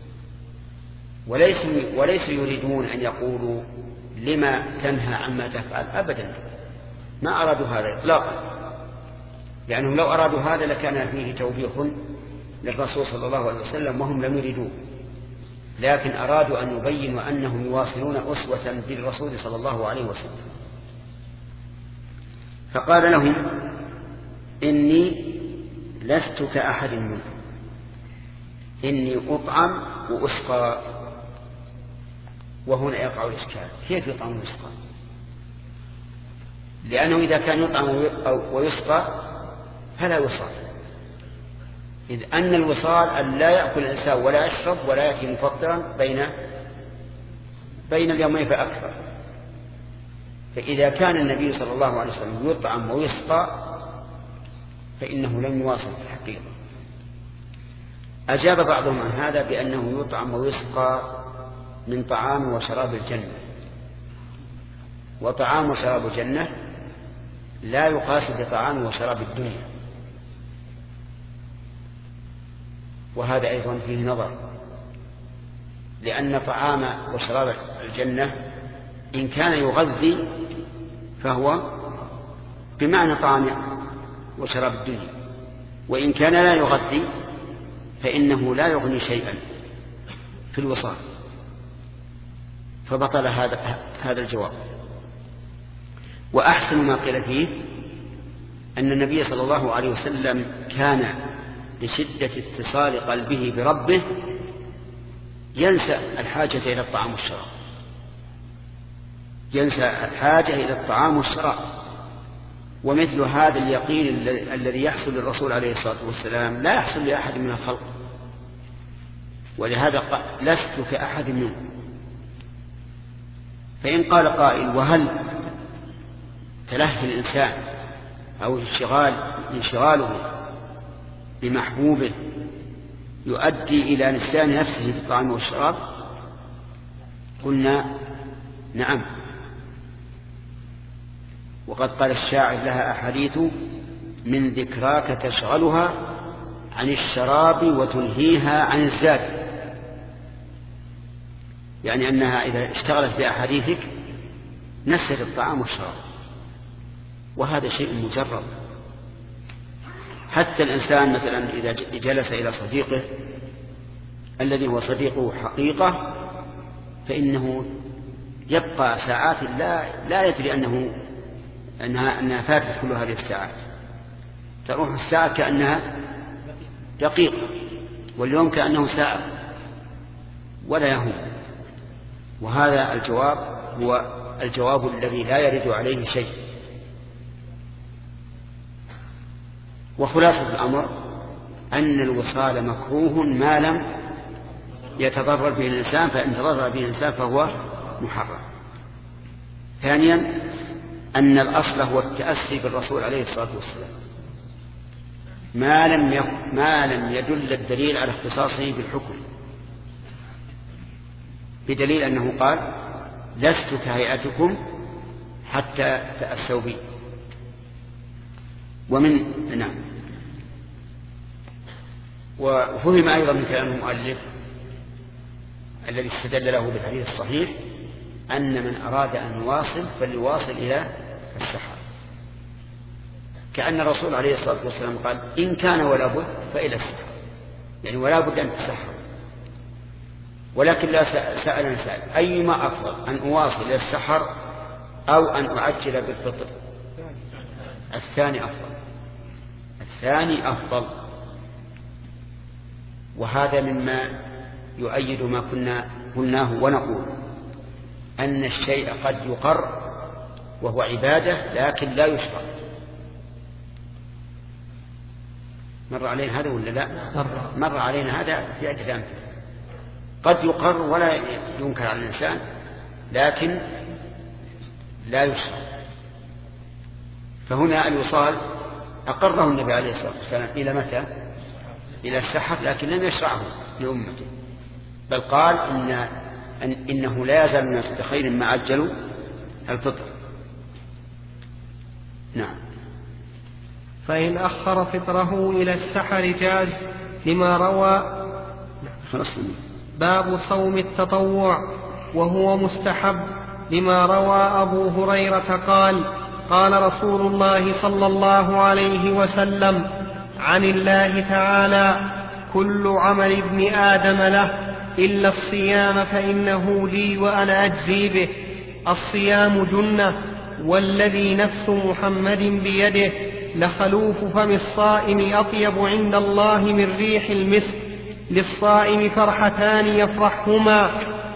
Speaker 2: وليس وليس يريدون أن يقولوا لما تنهى عما تفعل، أبدا ما أرادوا هذا إطلاقا، لأنهم لو أرادوا هذا لكان فيه توبيخ للرسول صلى الله عليه وسلم وهم لم يريدوه، لكن أرادوا أن يبينوا أنهم يواصلون أسوة بالرسول صلى الله عليه وسلم. فقال لهم: إني لست كأحد منكم، إني أطعم وأسقى. وهنا يقع الإشكال: كيف يطعم ويسقى؟ لأنه إذا كان يطعم ويسقى فلا وصال، إذ أن الوصال أن لا يأكل الإنسان ولا يشرب ولا يأتي مفطرا بين بين اليومين فأكثر. فإذا كان النبي صلى الله عليه وسلم يطعم ويسقى فإنه لم يواصل في الحقيقة. أجاب بعضهم عن هذا بأنه يطعم ويسقى من طعام وشراب الجنة، وطعام وشراب الجنة لا يقاس بطعام وشراب الدنيا، وهذا أيضا فيه نظر، لأن طعام وشراب الجنة إن كان يغذي فهو بمعنى طعام وشراب الدنيا، وإن كان لا يغذي فإنه لا يغني شيئا في الوصال، فبطل هذا هذا الجواب. وأحسن ما قيل فيه أن النبي صلى الله عليه وسلم كان لشدة اتصال قلبه بربه ينسى الحاجة إلى الطعام والشراب، ينسى الحاجة إلى الطعام والشراب. ومثل هذا اليقين الذي يحصل للرسول عليه الصلاة والسلام لا يحصل لأحد من الخلق، ولهذا قال: لست كأحد منهم. فإن قال قائل: وهل تلهي الإنسان أو انشغال انشغاله بمحبوبه يؤدي إلى نسيان نفسه في الطعام والشراب؟ قلنا: نعم. وقد قال الشاعر: لها أحاديث من ذكراك تشغلها عن الشراب وتنهيها عن الزاد، يعني أنها إذا اشتغلت بأحاديثك نسيت الطعام والشراب، وهذا شيء مجرد. حتى الإنسان مثلا إذا جلس إلى صديقه الذي هو صديقه حقيقة فإنه يبقى ساعات لا, لا يدري أنه أنها, أنها فاتت كل هذه الساعات، تروح الساعة كأنها دقيقة واليوم كأنه ساعة ولا يهم. وهذا الجواب هو الجواب الذي لا يرد عليه شيء. وخلاصة الأمر أن الوصال مكروه ما لم يتضرر به الإنسان، فإن تضرر به الإنسان فهو محرم. ثانيا أن الأصل هو التأسي بالرسول عليه الصلاة والسلام ما لم يكن ما لم يدل الدليل على اختصاصه بالحكم، بدليل أنه قال لست كهيئتكم حتى تأسوا بي. ومن نعم وفهم أيضا من كلام المؤلف الذي استدل له بالحديث الصحيح أن من أراد أن يواصل فليواصل إلى السحر، كأن الرسول عليه الصلاة والسلام قال إن كان ولا بد فإلى السحر، يعني ولا بد أن تسحر. ولكن لا سأل سائل أيما أفضل أن أواصل إلى السحر أو أن أعجل بالفطر؟ الثاني أفضل، الثاني أفضل. وهذا مما يؤيد ما كنا قلناه ونقول أن الشيء قد يقر وهو عبادة لكن لا يشرع. مر علينا هذا ولا لا؟ مر علينا هذا في عدة أمثلة. قد يقر ولا ينكر على الإنسان لكن لا يشرع. فهنا الوصال أقره النبي عليه الصلاة والسلام إلى متى؟ إلى السحر، لكن لم يشرعه لأمته، بل قال إن أن إنه لا يزال الناس بخير ما عجلوا الفطر. نعم.
Speaker 4: فإن أخر فطره إلى السحر جاز لما روى. باب صوم التطوع وهو مستحب لما روى أبو هريرة قال قال رسول الله صلى الله عليه وسلم عن الله تعالى كل عمل ابن آدم له إلا الصيام فإنه لي وأنا أجزي به. الصيام جنة، والذي نفس محمد بيده لخلوف فم الصائم أطيب عند الله من ريح المسك. للصائم فرحتان يفرحهما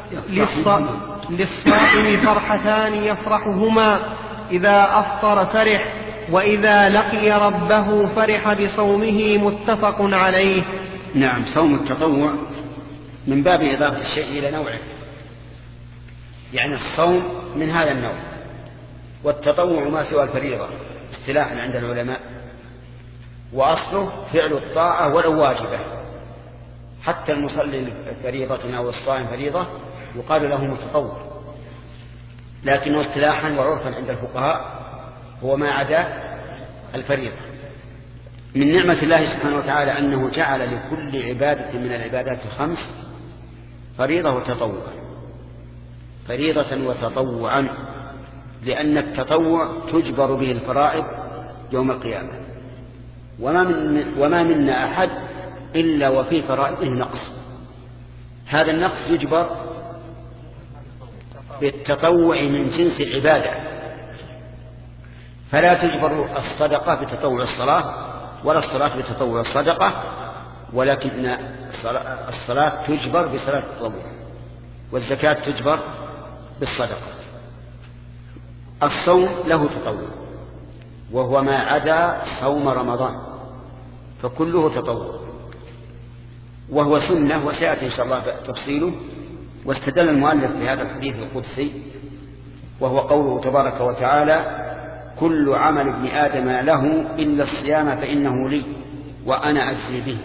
Speaker 4: للصائم فرحتان يفرحهما إذا أفطر فرح وإذا لقي ربه فرح بصومه. متفق عليه.
Speaker 2: نعم. صوم التطوع من باب إضافة الشيء إلى نوعه، يعني الصوم من هذا النوع، والتطوع ما سوى الفريضة اصطلاحا عند العلماء، وأصله فعل الطاعة ولو واجبة. حتى المصلي فريضة أو الصائم فريضة يقال له متطوع، لكنه اصطلاحا وعرفا عند الفقهاء هو ما عدا الفريضة. من نعمة الله سبحانه وتعالى أنه جعل لكل عبادة من العبادات الخمس فريضة وتطوع، فريضة وتطوعا، لأن التطوع تجبر به الفرائض يوم القيامة. وما, من وما منا أحد إلا وفي فرائضه نقص، هذا النقص يجبر بالتطوع من جنس العبادة. فلا تجبر الصدقة بتطوع الصلاة ولا الصلاة بتطوع الصدقة، ولكن الصلاة تجبر بصلاة التطوع، والزكاة تجبر بالصدقة. الصوم له تطوع وهو ما عدا صوم رمضان فكله تطوع، وهو سنة وسيأتي إن شاء الله تفصيله. واستدل المؤلف بهذا الحديث القدسي وهو قوله تبارك وتعالى كل عمل ابن آدم له إلا الصيام فإنه لي وأنا أجزي به.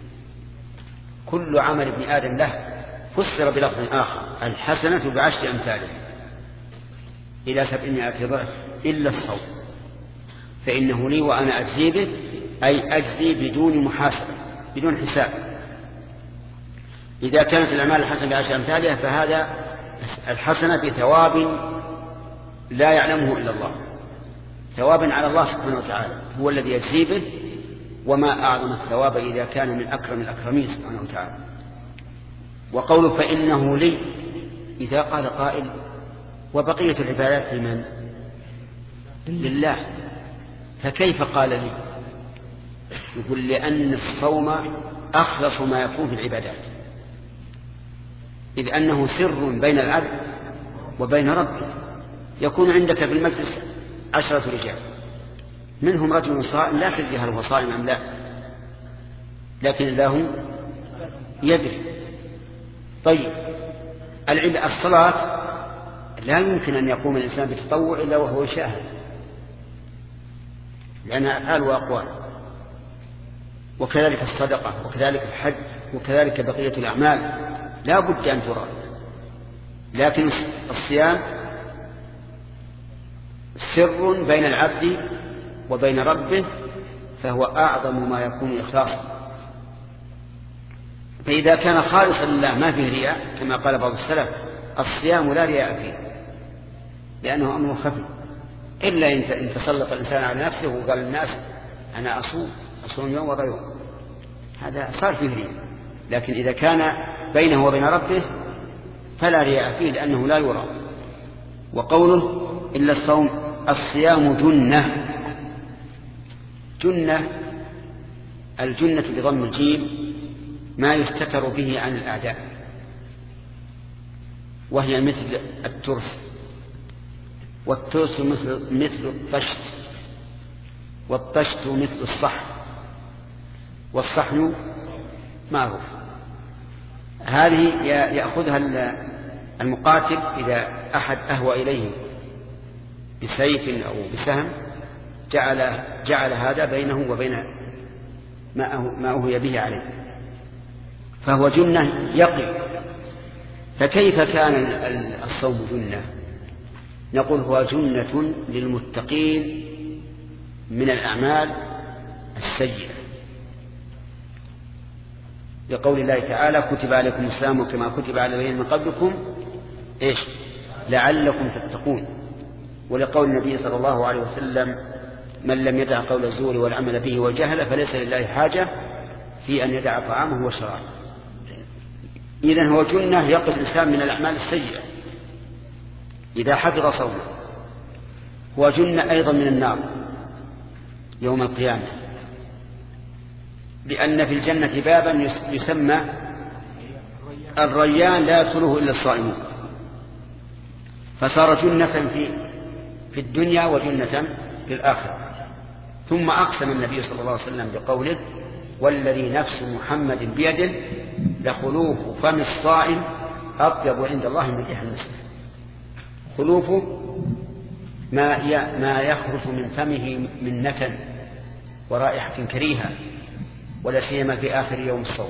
Speaker 2: كل عمل ابن آدم له فسر بلفظ آخر الحسنة بعشر أمثالها إلى سبعمائة ضعف إلا الصوم فإنه لي وأنا أجزي به، أي أجزي بدون محاسبة بدون حساب. إذا كانت الأعمال الحسنة بعشر أمثالها فهذا الحسنة بثواب لا يعلمه إلا الله، ثواب على الله سبحانه وتعالى هو الذي يجزي به. وما أعظم الثواب إذا كان من أكرم الأكرمين سبحانه وتعالى. وقوله فإنه لي، إذا قال قائل وبقية العبادات لمن؟ لله. فكيف قال لي؟ يقول لأن الصوم أخلص ما يكون في العبادات، إذ أنه سر بين العبد وبين ربه. يكون عندك في المجلس عشرة رجال، منهم رجل صائم لا تدري هل هو صائم أم لا، لكن الله يدري. طيب الصلاة لا يمكن أن يقوم الإنسان بتطوع إلا وهو شاهد، لأنها أفعال وأقوال. وكذلك الصدقة، وكذلك الحج، وكذلك بقية الأعمال لا بد أن ترى. لكن الصيام سر بين العبد وبين ربه، فهو أعظم ما يكون إخلاصا. فإذا كان خالصا لله ما فيه رياء، كما قال بعض السلف الصيام لا رياء فيه، لأنه أمر خفي، إلا إن تسلط الإنسان على نفسه وقال للناس أنا أصوم أصوم يوم ولا يوم، هذا صار فيه رياء. لكن إذا كان بينه وبين ربه فلا رياء فيه، لأنه لا يرى. وقوله إلا الصوم، الصيام جنة. جنة، الجنة بضم الجيم ما يستتر به عن الأعداء، وهي مثل الترس، والترس مثل, مثل الطشت، والطشت مثل الصحن، والصحن معروف. هذه يأخذها المقاتل إذا أحد أهوى إليه بسيف أو بسهم، جعل, جعل هذا بينه وبين ما أهوي به عليه، فهو جنة يقي. فكيف كان الصوم جنة؟ نقول هو جنة للمتقين من الأعمال السيئة، لقول الله تعالى كتب عليكم الصيام كما كتب على الذين من قبلكم إيش لعلكم تتقون. ولقول النبي صلى الله عليه وسلم من لم يدع قول الزور والعمل به والجهل فليس لله حاجة في أن يدع طعامه وشرابه. إذن هو جنة يقي الإنسان من الأعمال السيئة إذا حفظ صومه. هو جنة أيضا من النار يوم القيامة، لأن في الجنة بابا يسمى الريان لا يدخله إلا الصائمون، فصار جنة في في الدنيا وجنة في الآخرة. ثم أقسم النبي صلى الله عليه وسلم بقوله والذي نفس محمد بيده لخلوف فم الصائم أطيب عند الله من ريح المسك. خلوفه ما ما يخرج من فمه من نتن ورائحة كريهة، ولا سيما في آخر يوم الصوم.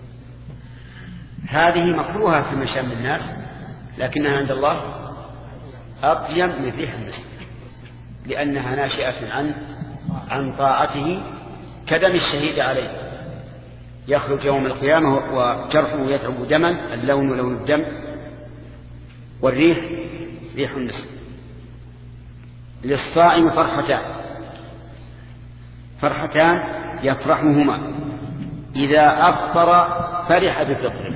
Speaker 2: هذه مكروهة في مشام الناس، لكنها عند الله أطيب من ريح المسك، لأنها ناشئة عن عن طاعته كدم الشهيد عليه، يخرج يوم القيامة وجرحه يتعب دما، اللون لون الدم، والريح ريح المسك. للصائم فرحتان، فرحتان يفرحهما إذا أفطر فرح بفطره،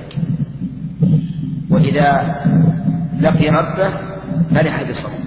Speaker 2: وإذا لقي ربه فرح بصومه.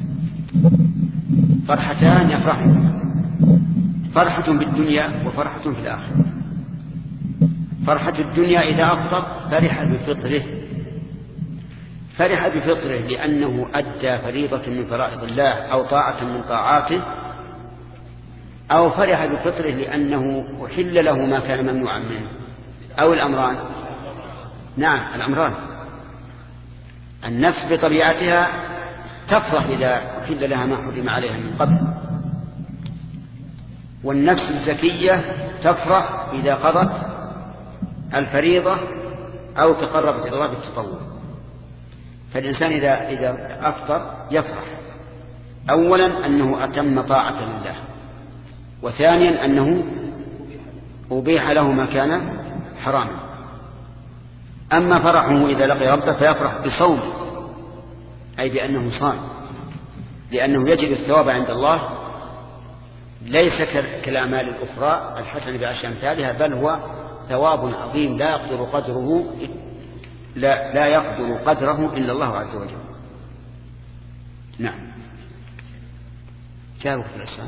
Speaker 2: فرحتان يفرحهما، فرحة بالدنيا وفرحة في الآخرة. فرحة الدنيا إذا أفطر فرح بفطره، فرح بفطره لأنه أدى فريضة من فرائض الله أو طاعة من طاعاته، أو فرح بفطره لأنه أحل له ما كان ممنوعا منه، أو الأمران. نعم الأمران. النفس بطبيعتها تفرح إذا أحل لها ما حرم عليها من قبل، والنفس الزكية تفرح إذا قضت الفريضة أو تقربت إلى الله بالتطوع. فالإنسان إذا إذا أفطر يفرح، أولا أنه أتم طاعة لله، وثانيا أنه أبيح له ما كان حراما. أما فرحه إذا لقي ربه فيفرح بصومه، أي بأنه صام، لأنه يجد الثواب عند الله ليس كالأعمال الأخرى الحسنة بعشر أمثالها، بل هو ثواب عظيم لا يقدر قدره لا, لا يقدر قدره إلا الله عز وجل. نعم. جاء وقت العشاء.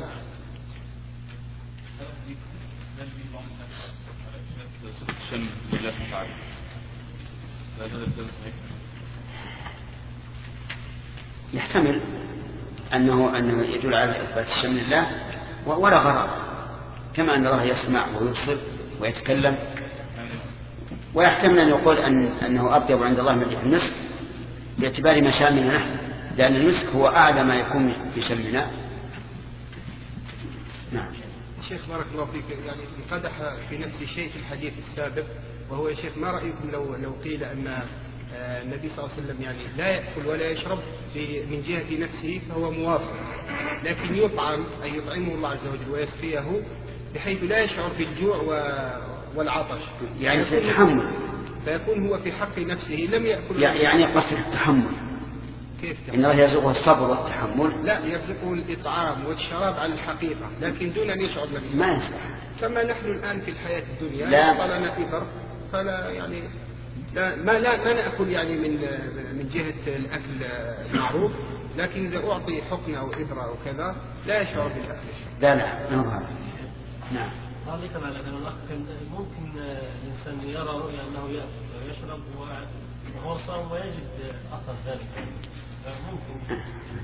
Speaker 2: يحتمل أنه أنه يدل على إثبات الشم لله ولا غرض، كما أن الله يسمع ويبصر ويتكلم. ويحتمل أن يقول أن أنه أطيب عند الله من ريح المسك باعتبار مشامنا نحن، لأن المسك هو أعلى ما يكون في شمنا. نعم.
Speaker 8: شيخ بارك الله فيك، يعني انقدح في نفس شيء في الحديث السابق، وهو يا شيخ ما رأيكم لو لو قيل أن النبي صلى الله عليه وسلم يعني لا يأكل ولا يشرب من جهة نفسه فهو موافق، لكن يطعم أي يطعمه الله عز وجل ويكفيه بحيث لا يشعر بالجوع والعطش،
Speaker 2: يعني التحمل،
Speaker 8: فيكون هو في حق نفسه لم يأكل.
Speaker 2: يعني قصد التحمل.
Speaker 8: كيف تحمل؟
Speaker 2: إن الله يرزقه الصبر والتحمل.
Speaker 8: لا، يرزقه الإطعام والشراب على الحقيقة، لكن دون أن يشعر بالجوع.
Speaker 2: ما يصح.
Speaker 8: كما نحن الآن في الحياة الدنيا
Speaker 2: لا
Speaker 8: طالما في فرق، فلا يعني لا ما لا ما نأكل يعني من من جهة الأكل معروف، لكن إذا أعطي حقنة أو إبرة أو كذا لا يشعر بالأكل.
Speaker 2: لا لا ما هو هذا. نعم.
Speaker 1: هذا كما لأن الأخ ممكن الإنسان يرى رؤيا أنه يأكل ويشرب وهو صائم ويجد أثر ذلك، ممكن.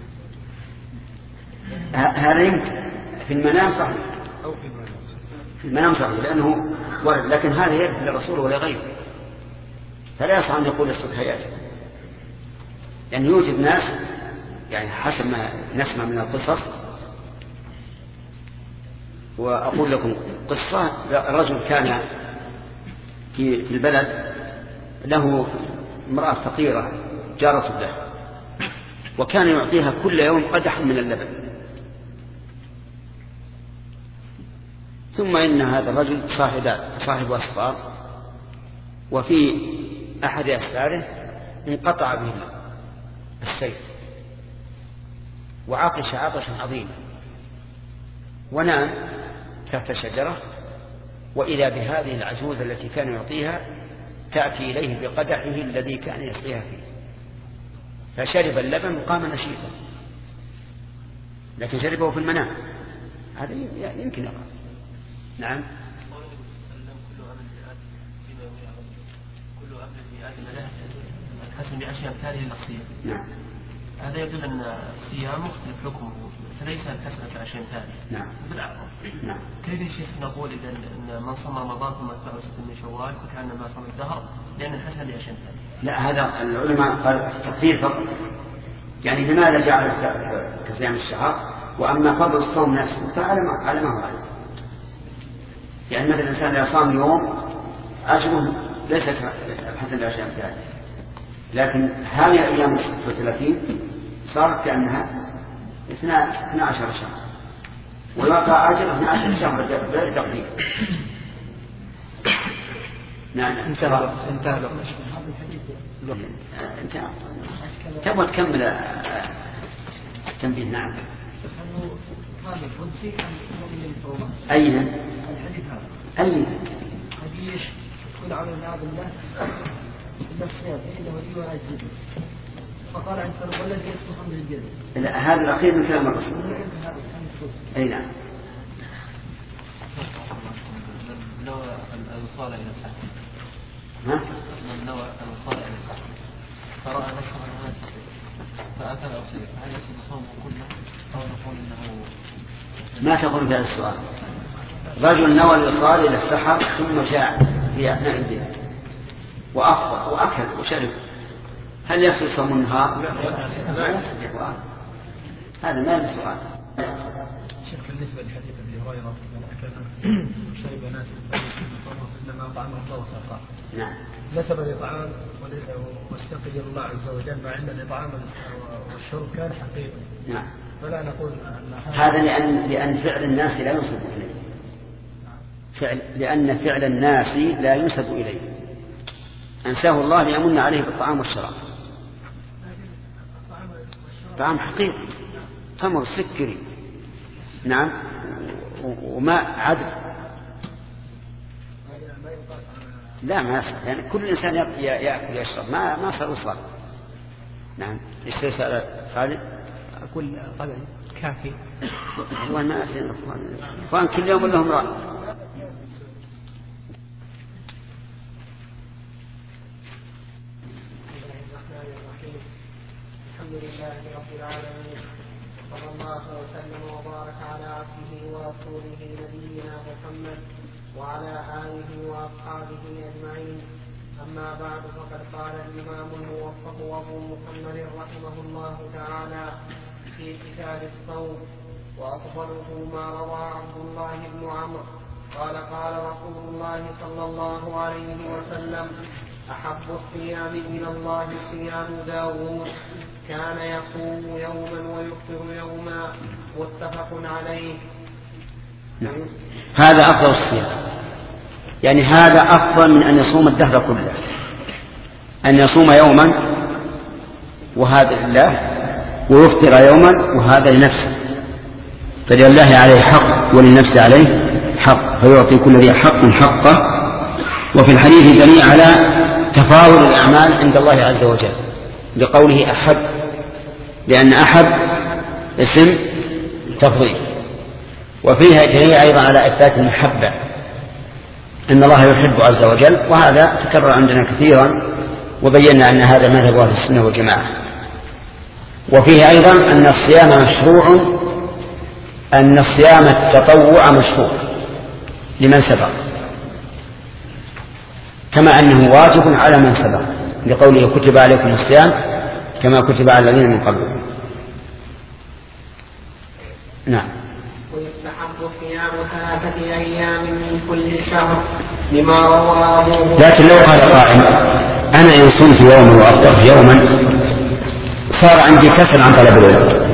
Speaker 2: هذا يمكن في المنام صحيح،
Speaker 8: أو في المنام
Speaker 2: في المنام صحيح لأنه ولد، لكن هذا يرد للرسول ولا غيره، فلا يصح أن يقول يسقط حياته. يعني يوجد ناس يعني حسب ما نسمع من القصص. وأقول لكم قصة، رجل كان في البلد له امرأة فقيرة جارة له، وكان يعطيها كل يوم قدح من اللبن. ثم إن هذا الرجل صاحب صاحب أسفار، وفي أحد أسفاره انقطع به السيف وعطش عطشا عظيما، ونام تحت شجرة، وإذا بهذه العجوز التي كان يعطيها تأتي إليه بقدحه الذي كان يسقيها فيه، فشرب اللبن وقام نشيطا، لكن شربه في المنام. هذا يمكن يقع. نعم.
Speaker 1: الحسن بأشياء تالي للصيام.
Speaker 2: نعم.
Speaker 1: هذا يدل أن الصيام مختلف حكمه، فليس الحسنة كأشياء تالي.
Speaker 2: نعم.
Speaker 1: بالعكس.
Speaker 2: نعم.
Speaker 1: كيف يا شيخ نقول إذا أن من صام رمضان ثم أتبعه ستة من شوال فكأنما صام الدهر، لأن الحسنة بأشياء تالي.
Speaker 2: لا، هذا العلماء قال التقدير فقط، يعني لماذا جعل كصيام الشهر، وأما فضل الصوم نفسه فعلى ما على ما هو عليه. يعني مثلا الإنسان إذا صام يوم أجره ليست الحسنة بأشياء تالي، لكن هذه الأيام الثلاثين صارت كأنها اثنا عشر شهر، ويعطى أجر اثنا عشر شهر غير تقدير. نعم.
Speaker 8: انتهى انتهى
Speaker 2: انتهى. تبغى تكمل التنبيه؟ نعم. أين
Speaker 7: الحديث هذا؟
Speaker 2: أين؟
Speaker 7: حديث كل عمل نعم الله إلا الصيام فإنه لي ولا أجزيه، فقال عن سلم والذي يصبح من الجزء.
Speaker 2: هذا الأخير من كلام الرسول. أي نعم.
Speaker 1: نوى الوصال إلى السحر.
Speaker 2: ها؟
Speaker 1: من نوى الوصال إلى السحر فرأى نفسه الناس فأكل أو شيء، فهل يصيب صومه كله أو نقول إنه؟
Speaker 2: ما تقول في هذا السؤال؟ رجل نوى الوصال إلى السحر ثم جاء في أثناء الليل وأفطر وأكل وشرب، هل يصل صوم النهار؟ لا. هذا ما هو سؤال.
Speaker 7: شيخ بالنسبة لحديث أبي هريرة من أكل شرب ناس إنما طعمه الله وسقاه.
Speaker 2: نعم.
Speaker 7: نسب الإطعام واستقي الله عز وجل، مع أن الإطعام والشرب كان حقيقي.
Speaker 2: نعم.
Speaker 7: فلا نقول أن
Speaker 2: هذا لأن لأن فعل الناس لا ينسب إليه. فعل لأن فعل الناس لا ينسب إليه، أنساه الله ليمن عليه بالطعام والشراب. طعام حقيقي، تمر سكري، نعم، وماء عذب. لا ما يصح، يعني كل إنسان يأكل يشرب، ما ما صار وصال. نعم. إيش سأل خالد؟
Speaker 4: أقول طبعا كافي.
Speaker 2: والله ما أحسن الأخوان الأخوان كل يوم لهم رأي.
Speaker 9: الحمد لله رب العالمين، صلى الله وسلم وبارك على عبده ورسوله نبينا محمد وعلى آله وأصحابه أجمعين. أما بعد، فقد قال الإمام الموفق أبو محمد رحمه الله تعالى في كتاب الصوم: وأفضله ما روى عبد الله بن عمرو قال قال رسول الله صلى الله عليه وسلم: أحب الصيام إلى الله صيام داود، كان يصوم يوما ويفطر يوما، متفق عليه.
Speaker 2: نعم. هذا أفضل الصيام، يعني هذا أفضل من أن يصوم الدهر كله، أن يصوم يوما وهذا لله، ويفطر يوما وهذا لنفسه، فلله عليه حق ولنفسه عليه حق، فيعطي كل ذي حق حقه. وفي الحديث دليل على تفاضل الأعمال عند الله عز وجل بقوله أحب، لأن أحب اسم تفضيل. وفيها دليل أيضا على إثبات المحبة، أن الله يحب عز وجل، وهذا تكرر عندنا كثيرا، وبينا أن هذا مذهب أهل السنة والجماعة. وفيه أيضا أن الصيام مشروع، أن الصيام التطوع مشروع لمن سبق، كما أنه واجب على من سبق، لقوله: كتب عليكم الصيام كما كتب على الذين من قبلكم. نعم.
Speaker 9: ويستحب صيام ثلاثة أيام من كل شهر لما روى أبوه.
Speaker 2: لكن لو قال قائل: أنا إن صمت يوما وأفطرت يوما صار عندي كسل عن طلب العلم،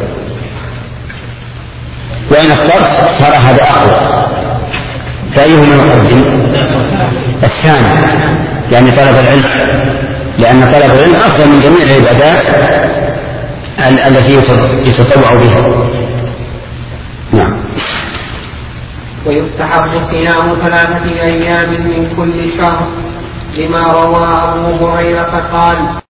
Speaker 2: وإن أفطرت صار هذا أقوى، فأيهما نقدم؟ الثاني، يعني طلب العلم، لأن طلب العلم أفضل من جميع العبادات التي يتطوع بها. نعم.
Speaker 9: ويستحب صيام ثلاثة أيام من كل شهر لما روى أبو هريرة قال: